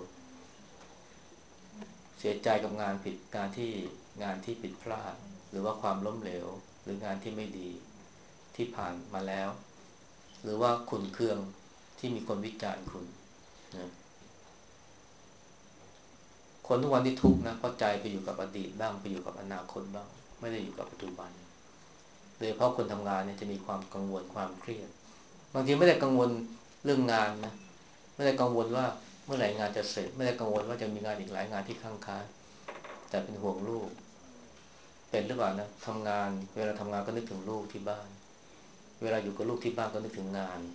A: เสียใจกับงานผิดงานที่งานที่ผิดพลาดหรือว่าความล้มเหลวหรืองานที่ไม่ดีที่ผ่านมาแล้วหรือว่าขุ่นเคืองที่มีคนวิจารณ์คุณนะคนทุกวันที่ทุกข์นะเพราะใจไปอยู่กับอดีตบ้างไปอยู่กับอนาคตบ้างไม่ได้อยู่กับปัจจุบันโดยเฉพาะคนทำงานเนี่ยจะมีความกังวลความเครียดบางทีไม่ได้กังวลเรื่องงานนะไม่ได้กังวลว่าเมื่อไหร่งานจะเสร็จไม่ได้กังวลว่าจะมีงานอีกหลายงานที่ค้างคาแต่เป็นห่วงลูกเป็นหรือเปล่านะทำงานเวลาทำงานก็นึกถึงลูกที่บ้านเวลาอยู่กับลูกที่บ้านก็นึกถึงงาน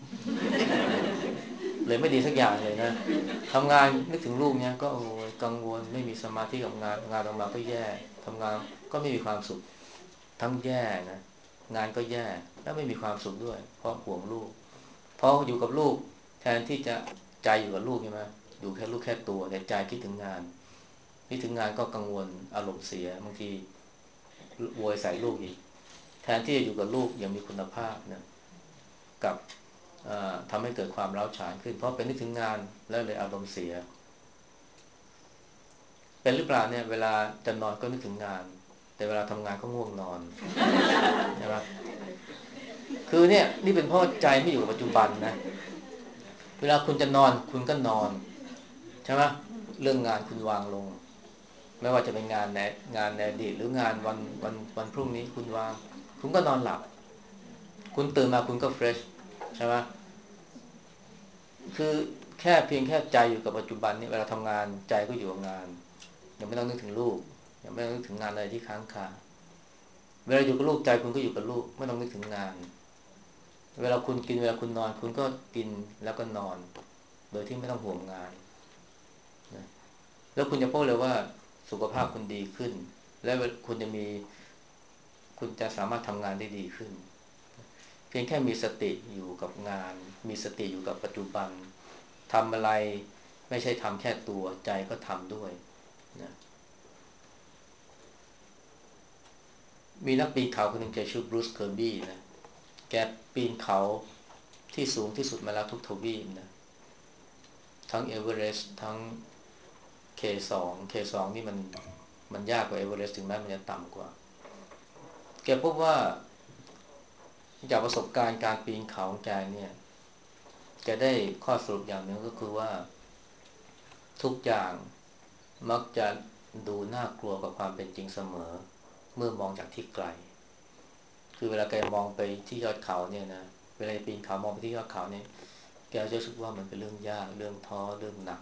A: เลยไม่ดีสักอย่างเลยนะทำงานนึกถึงลูกเนี่ยก็โอ้ยกังวลไม่มีสมาธิกับงานงานออกมาก็แย่ทำงานก็ไม่มีความสุขทั้งแย่นะงานก็แย่แล้วไม่มีความสุขด้วยเพราะห่วงลูกพออยู่กับลูกแทนที่จะใจอยู่กับลูกใช่ไหมอยู่แค่ลูกแค่ตัวแต่ใจคิดถึงงานคิดถึงงานก็กังวลอารมณ์เสียบางทีโวยใส่ลูกอีกแทนที่จะอยู่กับลูกอย่างมีคุณภาพนะกับทำให้เกิดความร้าวฉานขึ้นเพราะเป็นนึกถึงงานแล้วเลยอารมณ์เสียเป็นหรือเปล่าเนี่ยเวลาจะนอนก็นึกถึงงานแต่เวลาทำงานก็ง่วงนอนใช่ไหมคือเนี่ยนี่เป็นเพราะใจไม่อยู่กับปัจจุบันนะเวลาคุณจะนอนคุณก็นอนใช่ไหมเรื่องงานคุณวางลงไม่ว่าจะเป็นงานในงานในอดีตหรืองานวันวันวันพรุ่งนี้คุณวางคุณก็นอนหลับคุณตื่นมาคุณก็เฟรชใช่ไหมคือแค่เพียงแค่ใจอยู่กับปัจจุบันนี่เวลาทำงานใจก็อยู่กับงานยังไม่ต้องนึกถึงลูกยังไม่ต้องนึกถึงงานอะไรที่ค้างคาเวลาอยู่กับลูกใจคุณก็อยู่กับลูกไม่ต้องนึกถึงงานเวลาคุณกินเวลาคุณนอนคุณก็กินแล้วก็นอนโดยที่ไม่ต้องห่วงงานนะแล้วคุณจะพบเลยว่าสุขภาพคุณดีขึ้นและคุณจะมีคุณจะสามารถทำงานได้ดีขึ้นเพียงแค่มีสติอยู่กับงานมีสติอยู่กับปัจจุบันทำอะไรไม่ใช่ทำแค่ตัวใจก็ทำด้วยนะมีนักปีนเขาคนหนึ่งแกชื่อบรูซเคอร์บี้นะแกปีนเขาที่สูงที่สุดมาแล้วทุกทวีปนะทั้งเอเวอเรสต์ทั้ง เค ทู เค ทู นี่มันมันยากกว่าเอเวอเรสต์ถึงแม้มันจะต่ำกว่าแกพบว่าจากประสบการณ์การปีนเขาของแกเนี่ยแกได้ข้อสรุปอย่างหนึ่งก็คือว่าทุกอย่างมักจะดูน่ากลัวกับความเป็นจริงเสมอเมื่อมองจากที่ไกลคือเวลาแกมองไปที่ยอดเขาเนี่ยนะเวลาปีนเขามองไปที่ยอดเขาเนี่ยแกจะรู้สึกว่ามันเป็นเรื่องยากเรื่องท้อเรื่องหนัก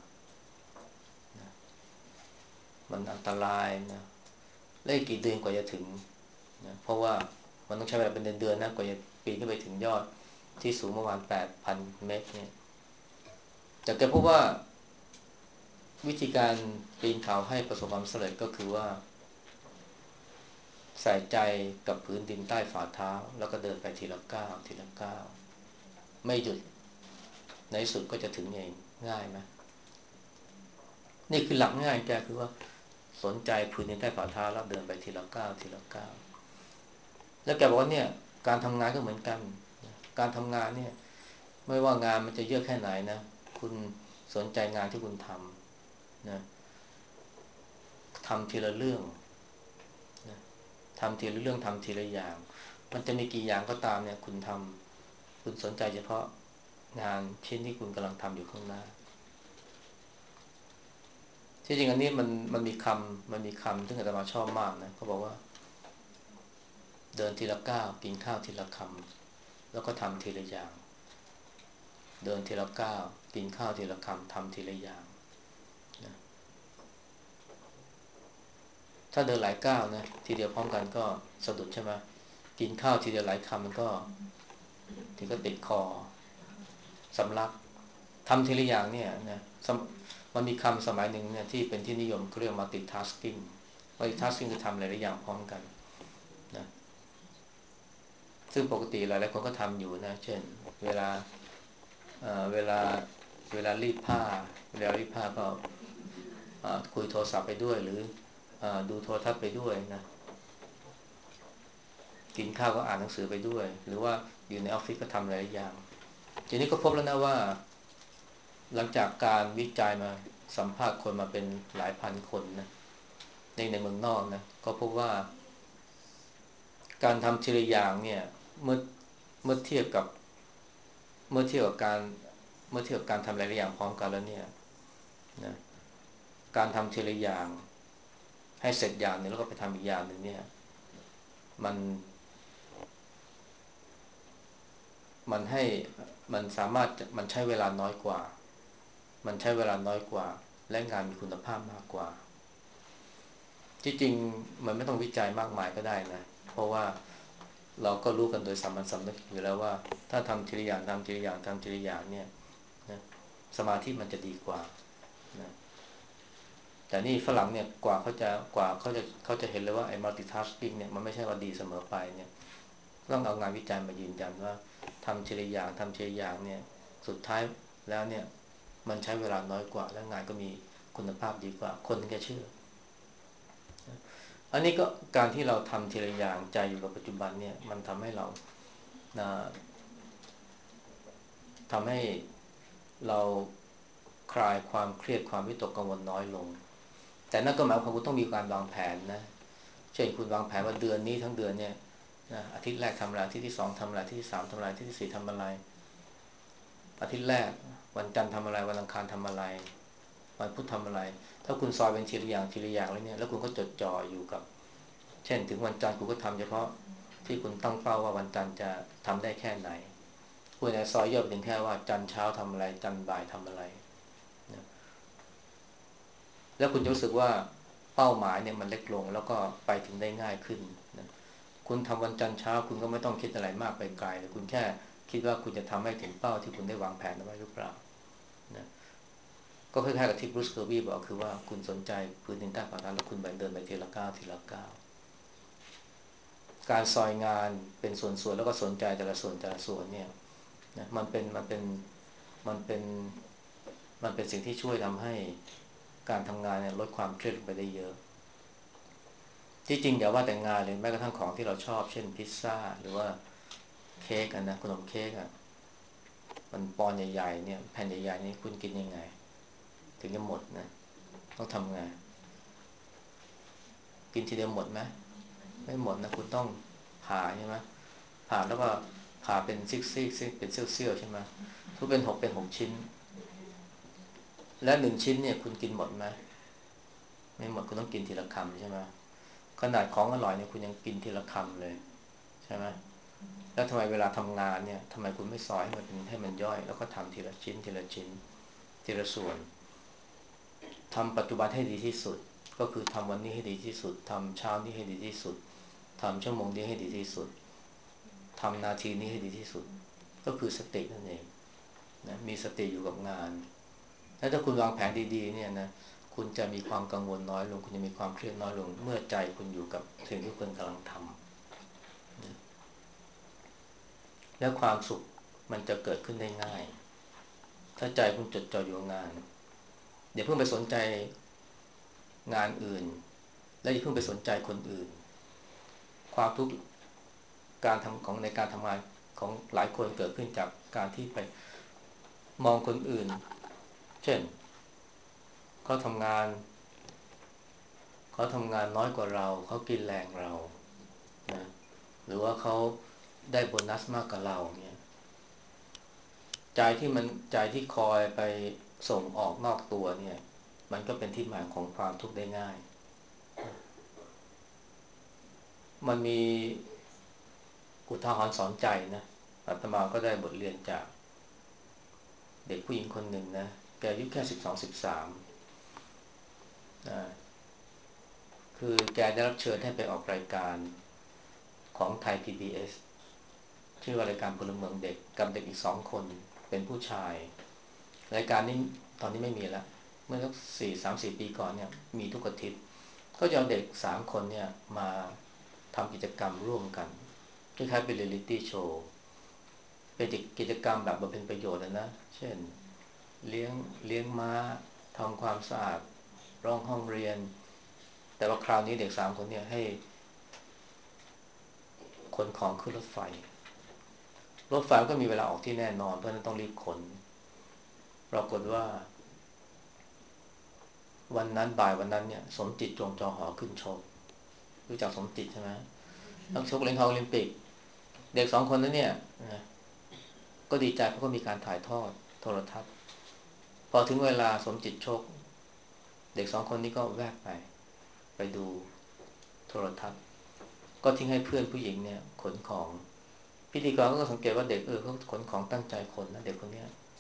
A: มันอันตรายนะและอีกกี่เดือนกว่าจะถึงนะเพราะว่ามันต้องใช้เวลาเป็นเดือนๆนะกว่าจะปีนขึ้นไปถึงยอดที่สูงประมาณแปดพันเมตรเนี่ยแต่แกพบว่าวิธีการปีนเขาให้ประสบความสำเร็จก็คือว่าใส่ใจกับพื้นดินใต้ฝ่าเท้าแล้วก็เดินไปทีละก้าวทีละก้าวไม่หยุดในที่สุดก็จะถึงเองง่ายไหมนี่คือหลักง่ายแกคือว่าสนใจพื้นดินใต้ฝ่าเท้าแล้วเดินไปทีละก้าวทีละก้าวแล้วแกบอกว่าเนี่ยการทำงานก็เหมือนกันการทำงานเนี่ยไม่ว่างานมันจะเยอะแค่ไหนนะคุณสนใจงานที่คุณทำนะทำทีละเรื่องนะทำทีละเรื่องทำทีละอย่างมันจะมีกี่อย่างก็ตามเนี่ยคุณทำคุณสนใจเฉพาะงานชิ้นที่คุณกำลังทำอยู่ข้างหน้าที่จริงอันนี้มันมันมีคำมันมีคำซึ่งอาตมาชอบมากนะเขาบอกว่าเดินทีละก้าวกินข้าวทีละคำแล้วก็ทำทีละอย่างเดินทีละก้าวกินข้าวทีละคำทำทีละอย่างนะถ้าเดินหลายก้าวนะทีเดียวพร้อมกันก็สะดุดใช่ไหมกินข้าวทีเดียวหลายคำมันก็ทีก็ติดคอสำลักทำทีละอย่างเนี่ยนะมันมีคำสมัยหนึ่งเนี่ยที่เป็นที่นิยมเขาเรียก multitasking multitasking คือทำหลายๆอย่างพร้อมกันนะซึ่งปกติหลายๆคนก็ทำอยู่นะเช่นเวลาเอ่อเวลาเวลารีดผ้าเวลารีดผ้าก็คุยโทรศัพท์ไปด้วยหรือดูโทรทัศน์ไปด้วยนะกินข้าวก็อ่านหนังสือไปด้วยหรือว่าอยู่ในออฟฟิศก็ทำหลายอย่างทีนี้ก็พบแล้วนะว่าหลังจากการวิจัยมาสัมภาษณ์คนมาเป็นหลายพันคนนะในในเมืองนอกนะก็พบว่าการทำทีละอย่างเนี่ยเมื่อเมื่อเทียบกับเมื่อเทียบกับการเมื่อเทียบกับการทำหลายอย่างพร้อมกันแล้วเนี่ยนะการทำทีละอย่างให้เสร็จอย่างหนึ่งแล้วก็ไปทำอีกอย่างหนึ่งเนี่ยมันมันให้มันสามารถมันใช้เวลาน้อยกว่ามันใช้เวลาน้อยกว่าและงานมีคุณภาพมากกว่าที่จริงมันไม่ต้องวิจัยมากมายก็ได้นะเพราะว่าเราก็รู้กันโดยสามัญสำนึกอยู่แล้วว่าถ้าทำทีละอย่างทำทีละอย่างทำทีละอย่างเนี่ยนะสมาธิมันจะดีกว่านะแต่นี่ฝรั่งเนี่ยกว่าเขาจะกว่าเขาจะเขาจะเห็นเลยว่าไอ้ multitasking เนี่ยมันไม่ใช่ว่าดีเสมอไปเนี่ยต้องเอางานวิจัยมายืนยันว่าทำทีละอย่างทำทีละอย่างเนี่ยสุดท้ายแล้วเนี่ยมันใช้เวลาน้อยกว่าและงานก็มีคุณภาพดีกว่าคนถึงจะเชื่ออันนี้ก็การที่เราทำทีละอย่างใจอยู่กับปัจจุบันเนี่ยมันทำให้เรานะทำให้เราคลายความเครียดความวิตกกังวลน้อยลงแต่นั่นก็หมายความว่าคุณต้องมีการวางแผนนะเช่นคุณวางแผนว่าเดือนนี้ทั้งเดือนเนี่ยนะอาทิตย์แรกทำอะไรอาทิตย์ที่สองทำอะไรอาทิตย์ที่สามทำอะไรอาทิตย์ที่สี่ทำอะไรอาทิตย์แรกวันจันทร์ทำอะไรวันอังคารทำอะไรวันพุธทำอะไรถ้าคุณซอยเป็นทีละอย่างทีละอย่างแล้วเนี่ยแล้วคุณก็จดจ่ออยู่กับเช่นถึงวันจันทร์คุณก็ทำเฉพาะที่คุณตั้งเป้าว่าวันจันทร์จะทำได้แค่ไหนคุณจะซอยย่อไปถึงแค่ว่าจันทร์เช้าทำอะไรจันทร์บ่ายทำอะไรนะแล้วคุณจะรู้สึกว่าเป้าหมายเนี่ยมันเล็กลงแล้วก็ไปถึงได้ง่ายขึ้นนะคุณทำวันจันทร์เช้าคุณก็ไม่ต้องคิดอะไรมากไปไกลเลยคุณแค่คิดว่าคุณจะทำให้ถึงเป้าที่คุณได้วางแผนเอาไว้หรือเปล่านะก็คล้ายๆกับที่บรูซเคอร์บี้บอกคือว่าคุณสนใจพื้นดินใต้ฝ่าเท้าแล้วคุณไปเดินไปทีละก้าวทีละก้าวการซอยงานเป็นส่วนๆแล้วก็สนใจแต่ละส่วนแต่ละส่วนเนี่ยนะมันเป็นมันเป็นมันเป็นมันเป็นสิ่งที่ช่วยทำให้การทำงานเนี่ยลดความเครียดลงไปได้เยอะที่จริงอย่าว่าแต่งานเลยแม้กระทั่งของที่เราชอบเช่นพิซซ่าหรือว่าเค้กนะขนมเค้กอ่ะมันปอนใหญ่ๆเนี่ยแผ่นใหญ่ๆนี่คุณกินยังไงถึงจะหมดนะต้องทำไงกินทีเดียวหมดไหมไม่หมดนะคุณต้องผ่าใช่ไหมผ่าแล้วก็ผ่าเป็นซิกซิกซิกเป็นเซี่ยวๆใช่ไหมทุกเป็นหกเป็นหกชิ้นและหนึ่งชิ้นเนี่ยคุณกินหมดไหมไม่หมดคุณต้องกินทีละคำใช่ไหมขนาดของอร่อยเนี่ยคุณยังกินทีละคำเลยใช่ไหมแล้วทำไมเวลาทำงานเนี่ยทำไมคุณไม่ซอยให้มันให้มันย่อยแล้วก็ทำทีละชิ้นทีละชิ้นทีละส่วนทำปัจจุบันให้ดีที่สุดก็คือทำวันนี้ให้ดีที่สุดทำเช้านี้ให้ดีที่สุดทำชั่วโมงนี้ให้ดีที่สุดทำนาทีนี้ให้ดีที่สุดก็คือสตินั่นเองนะมีสติอยู่กับงานแล้วถ้าคุณวางแผนดีๆเนี่ยนะคุณจะมีความกังวลน้อยลงคุณจะมีความเครียดน้อยลงเมื่อใจคุณอยู่กับสิ่งที่คุณกำลังทำนะและความสุขมันจะเกิดขึ้นได้ง่ายถ้าใจคุณจดจ่ออยู่กับงานอย่าเพิ่งไปสนใจงานอื่นและอย่าเพิ่งไปสนใจคนอื่นความทุกข์การทำของในการทำงานของหลายคนเกิดขึ้นจากการที่ไปมองคนอื่นเช่นเขาทำงานเขาทำงานน้อยกว่าเราเขากินแรงเรานะหรือว่าเขาได้โบนัสมากกว่าเราเนี่ยใจที่มันใจที่คอยไปส่งออกนอกตัวเนี่ยมันก็เป็นที่มาของความทุกข์ได้ง่ายมันมีอุทาหรณ์สอนใจนะอาตมาก็ได้บทเรียนจากเด็กผู้หญิงคนหนึ่งนะแกอายุแค่สิบสองสิบสามนะคือแกได้รับเชิญให้ไปออกรายการของไทย พี บี เอส ชื่อว่ารายการพลเมืองเด็กกับเด็กอีกสองคนเป็นผู้ชายรายการนี้ตอนนี้ไม่มีแล้วเมื่อสักสี่สามสี่ปีก่อนเนี่ยมีทุกอาทิตย์ก็จะเอาเด็กสามคนเนี่ยมาทำกิจกรรมร่วมกันคล้ายๆเป็นเรียลลิตี้โชว์เป็นกิจกรรมแบบบำเพ็ญประโยชน์นะเช่นเลี้ยงเลี้ยงม้าทำความสะอาดร้องห้องเรียนแต่ว่าคราวนี้เด็กสามคนเนี่ยให้ขนของขึ้นรถไฟรถไฟก็มีเวลาออกที่แน่นอนเพราะนั้นต้องรีบขนปรากฏว่าวันนั้นบ่ายวันนั้นเนี่ยสมจิตจงจอหอขึ้นชกรู้จักสมจิตใช่ไหมนักชกเหรียญทองโอลิมปิกเด็กสองคนนั้นเนี่ยนะก็ดีใจเพราะก็มีการถ่ายทอดโทรทัศน์พอถึงเวลาสมจิตชกเด็กสองคนนี้ก็แวบไปไปดูโทรทัศน์ก็ทิ้งให้เพื่อนผู้หญิงเนี่ยขนของพิธีกรก็สังเกตว่าเด็กเออเขาขนของตั้งใจขนนะเด็กคนนี้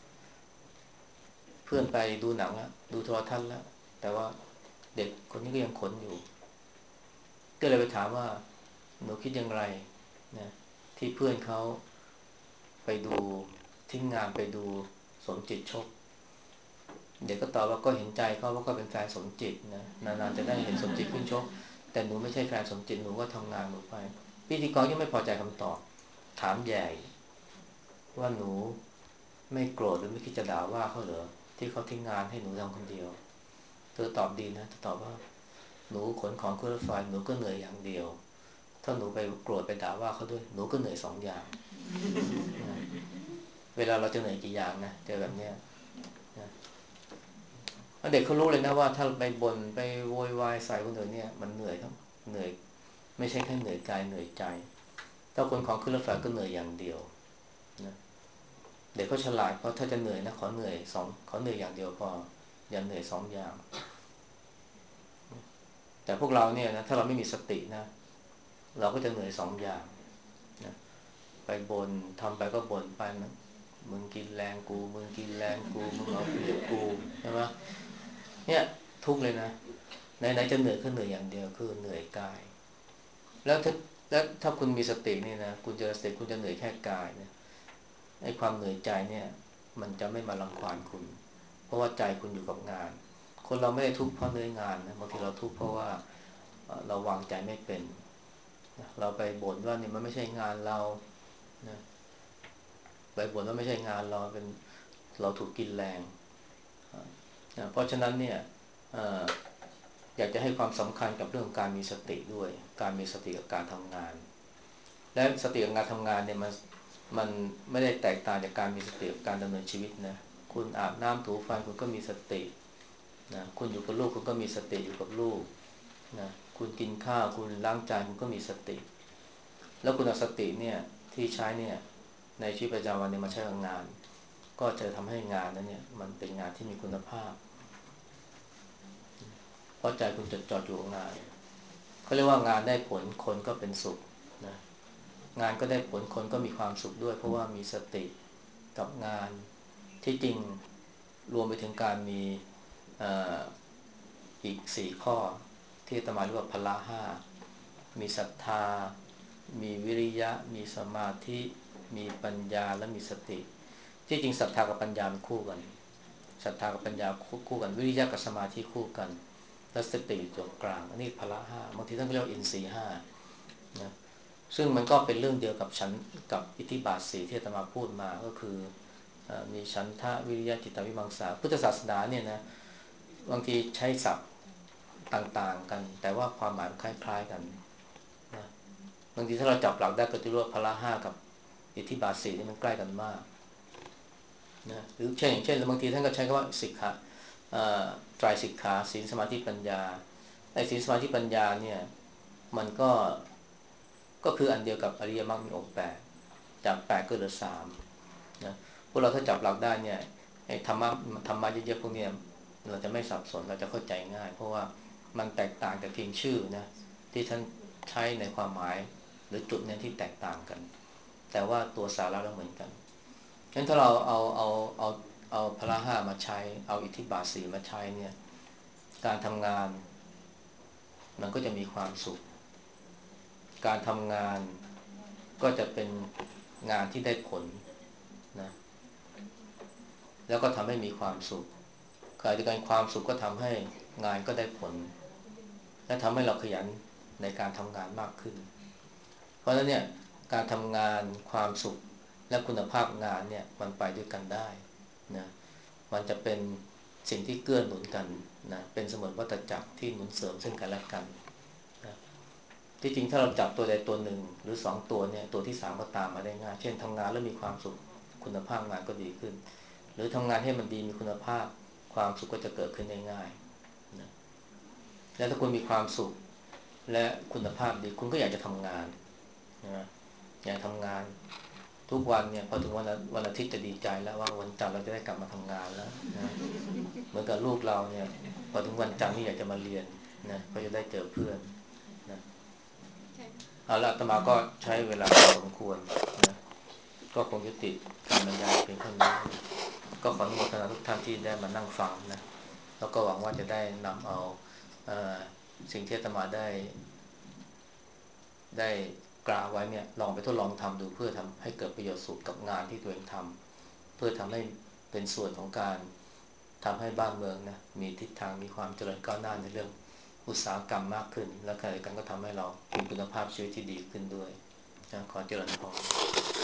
A: เพื่อนไปดูหนังแล้วดูโทรทัศน์แล้วแต่ว่าเด็กคนนี้ก็ยังขนอยู่ก็เลยไปถามว่าหนูคิดอย่างไรนะที่เพื่อนเขาไปดูทิ้งงานไปดูสมจิตชกเด็กก็ตอบว่าก็เห็นใจเขาว่าก็เป็นแฟนสมจิตนะนานๆจะได้เห็นสมจิตขึ้นชกแต่หนูไม่ใช่แฟนสมจิตหนูก็ทำงานหนูไปพิธีกรยังไม่พอใจคำตอบถามใหญ่ว่าหนูไม่โกรธหรือไม่คิดจะด่าว่าเขาเหรอที่เขาทิ้งงานให้หนูทำคนเดียวเธอตอบดีนะเธอตอบว่าหนูขนของขึ้นรถไฟหนูก็เหนื่อยอย่างเดียวถ้าหนูไปโกรธไปด่าว่าเขาด้วยหนูก็เหนื่อยสองอย่างนะเวลาเราจะเหนื่อยกี่อย่างนะเจอแบบเนี้ยนะเด็กเขารู้เลยนะว่าถ้าไปบ่นไปโวยวายใส่คนอื่นเนี่ยมันเหนื่อยทั้งเหนื่อยไม่ใช่แค่เหนื่อยกายเหนื่อยใจถ้าคนของขึ้นรถไฟก็เหนื่อยอย่างเดียวนะเด็กเขาฉลาดเพราะถ้าจะเหนื่อยนะขอเหนื่อยสองขอเหนื่อยอย่างเดียวพออย่าเหนื่อยสองอย่างแต่พวกเราเนี่ยนะถ้าเราไม่มีสตินะเราก็จะเหนื่อยสองอย่างนะไปบ่นทำไปก็บ่นไปนะมึงกินแรงกูมึงกินแรงกูมึงเอาเปรียบกูใช่ไหมเนี่ยทุกเลยนะไหนๆจะเหนื่อยก็เหนื่อยอย่างเดียวคือเหนื่อยกายแล้วถ้าแล้วถ้าคุณมีสตินี่นะคุณจะสติคุณจะเหนื่อยแค่กายนะไอ้ความเหนื่อยใจเนี่ยมันจะไม่มารังควานคุณเพราะว่าใจคุณอยู่กับงานคนเราไม่ได้ทุกข์เพราะเนื้องานนะบางทีเราทุกข์เพราะว่าเราวางใจไม่เป็นเราไปบ่นว่านี่มันไม่ใช่งานเรานะไปบ่นว่าไม่ใช่งานเราเป็นเราถูกกินแรงนะเพราะฉะนั้นเนี่ยอยากจะให้ความสำคัญกับเรื่องการมีสติด้วยการมีสติกับการทำงานและสติกับการทำงานเนี่ยมันมันไม่ได้แตกต่างจากการมีสติกับการดำเนินชีวิตนะคุณอาบน้ำถูฟันคุณก็มีสตินะคุณอยู่กับลูกคุณก็มีสติอยู่กับลูกนะคุณกินข้าวคุณล้างจานคุณก็มีสติแล้วคุณเอาสติเนี่ยที่ใช้เนี่ยในชีวิตประจำวันเนี่ยมาใช้กับงานก็จะทำให้งานนั้นเนี่ยมันเป็นงานที่มีคุณภาพเพราะใจคุณจดจ่ออยู่กับงานเขาเรียกว่างานได้ผลคนก็เป็นสุขนะงานก็ได้ผลคนก็มีความสุขด้วยเพราะว่ามีสติกับงานที่จริงรวมไปถึงการมีอีกสี่ข้อที่อาตมาเรียกว่าพละห้ามีศรัทธามีวิริยะมีสมาธิมีปัญญาและมีสติที่จริงศรัทธากับปัญญาเป็นคู่กันศรัทธากับปัญญาคู่กันวิริยะกับสมาธิคู่กันและสติอยู่ตรงกลางอันนี้พละห้าบางทีท่านก็เรียกว่าอินทรีย์ห้านะซึ่งมันก็เป็นเรื่องเดียวกับฉันกับอิทธิบาทสีที่อาตมาพูดมาก็คือมีฉันทะวิริยะจิตตวิมังสาพุทธศาสนาเนี่ยนะบางทีใช้ศัพท์ต่างๆกันแต่ว่าความหมายคล้ายๆกันนะบางทีถ้าเราจับหลักได้ก็จะรู้ว่าพละห้ากับอิทธิบาทสี่นี่มันใกล้กันมากนะหรือเช่นอย่างเช่นบางทีท่านก็ใช้คำว่าสิกขาไตรสิกขาศีลสมาธิปัญญาไอ้ศีลสมาธิปัญญาเนี่ยมันก็ก็คืออันเดียวกับอริยมรรคมีองค์แปดจากแปดก็เหลือสามนะพวกเราถ้าจับหลักได้เนี่ยไอ้ธรรมะธรรมะเยอะๆพวกเนี้ยเราจะไม่สับสนเราจะเข้าใจง่ายเพราะว่ามันแตกต่างแต่เพียงชื่อนะที่ท่านใช้ในความหมายหรือจุดเนี่ยที่แตกต่างกันแต่ว่าตัวสาระเราเหมือนกันงั้นถ้าเราเอาเอาเอาเอาพละห้ามาใช้เอาอิทธิบาทสี่มาใช้เนี่ยการทำงานมันก็จะมีความสุขการทำงานก็จะเป็นงานที่ได้ผลนะแล้วก็ทำให้มีความสุขขณะเดียวกันความสุขก็ทำให้งานก็ได้ผลและทำให้เราขยันในการทำงานมากขึ้นเพราะฉะนั้นเนี่ยการทำงานความสุขและคุณภาพงานเนี่ยมันไปด้วยกันได้นะมันจะเป็นสิ่งที่เกื้อหนุนกันนะเป็นเสมือนวัฏจักรที่หนุนเสริมซึ่งกันและกันนะที่จริงถ้าเราจับตัวใดตัวหนึ่งหรือสองตัวเนี่ยตัวที่สามก็ตามมาได้ง่ายเช่นทำงานแล้วมีความสุขคุณภาพงานก็ดีขึ้นหรือทำงานให้มันดีมีคุณภาพความสุขก็จะเกิดขึ้นได้ง่ายนะและถ้าคุณมีความสุขและคุณภาพดีคุณก็อยากจะทำงานนะอยากทำงานทุกวันเนี่ยพอถึงวันวันอาทิตย์จะดีใจแล้วว่าวันจันทร์เราจะได้กลับมาทำงานแล้วนะเหมือนกับลูกเราเนี่ยพอถึงวันจันทร์นี่อยากจะมาเรียนนะก็จะได้เจอเพื่อนนะเอาละอาตมาก็ใช้เวลาพอสมควรนะก็คงยุติการบรรยายเพียงเท่านี้นะก็ขออนุโมทนาทุกท่านที่ได้มานั่งฟังนะแล้วก็หวังว่าจะได้นำเอาเอ่อสิ่งที่อาตมาได้ได้กล่าวไว้เนี่ยลองไปทดลองทำดูเพื่อทำให้เกิดประโยชน์สุขกับงานที่ตัวเองทำเพื่อทำให้เป็นส่วนของการทำให้บ้านเมืองนะมีทิศทางมีความเจริญก้าวหน้าในเรื่องอุตสาหกรรมมากขึ้นและขณะเดียวกันก็ทำให้เรามีคุณภาพชีวิตที่ดีขึ้นด้วยนะขอเจริญพร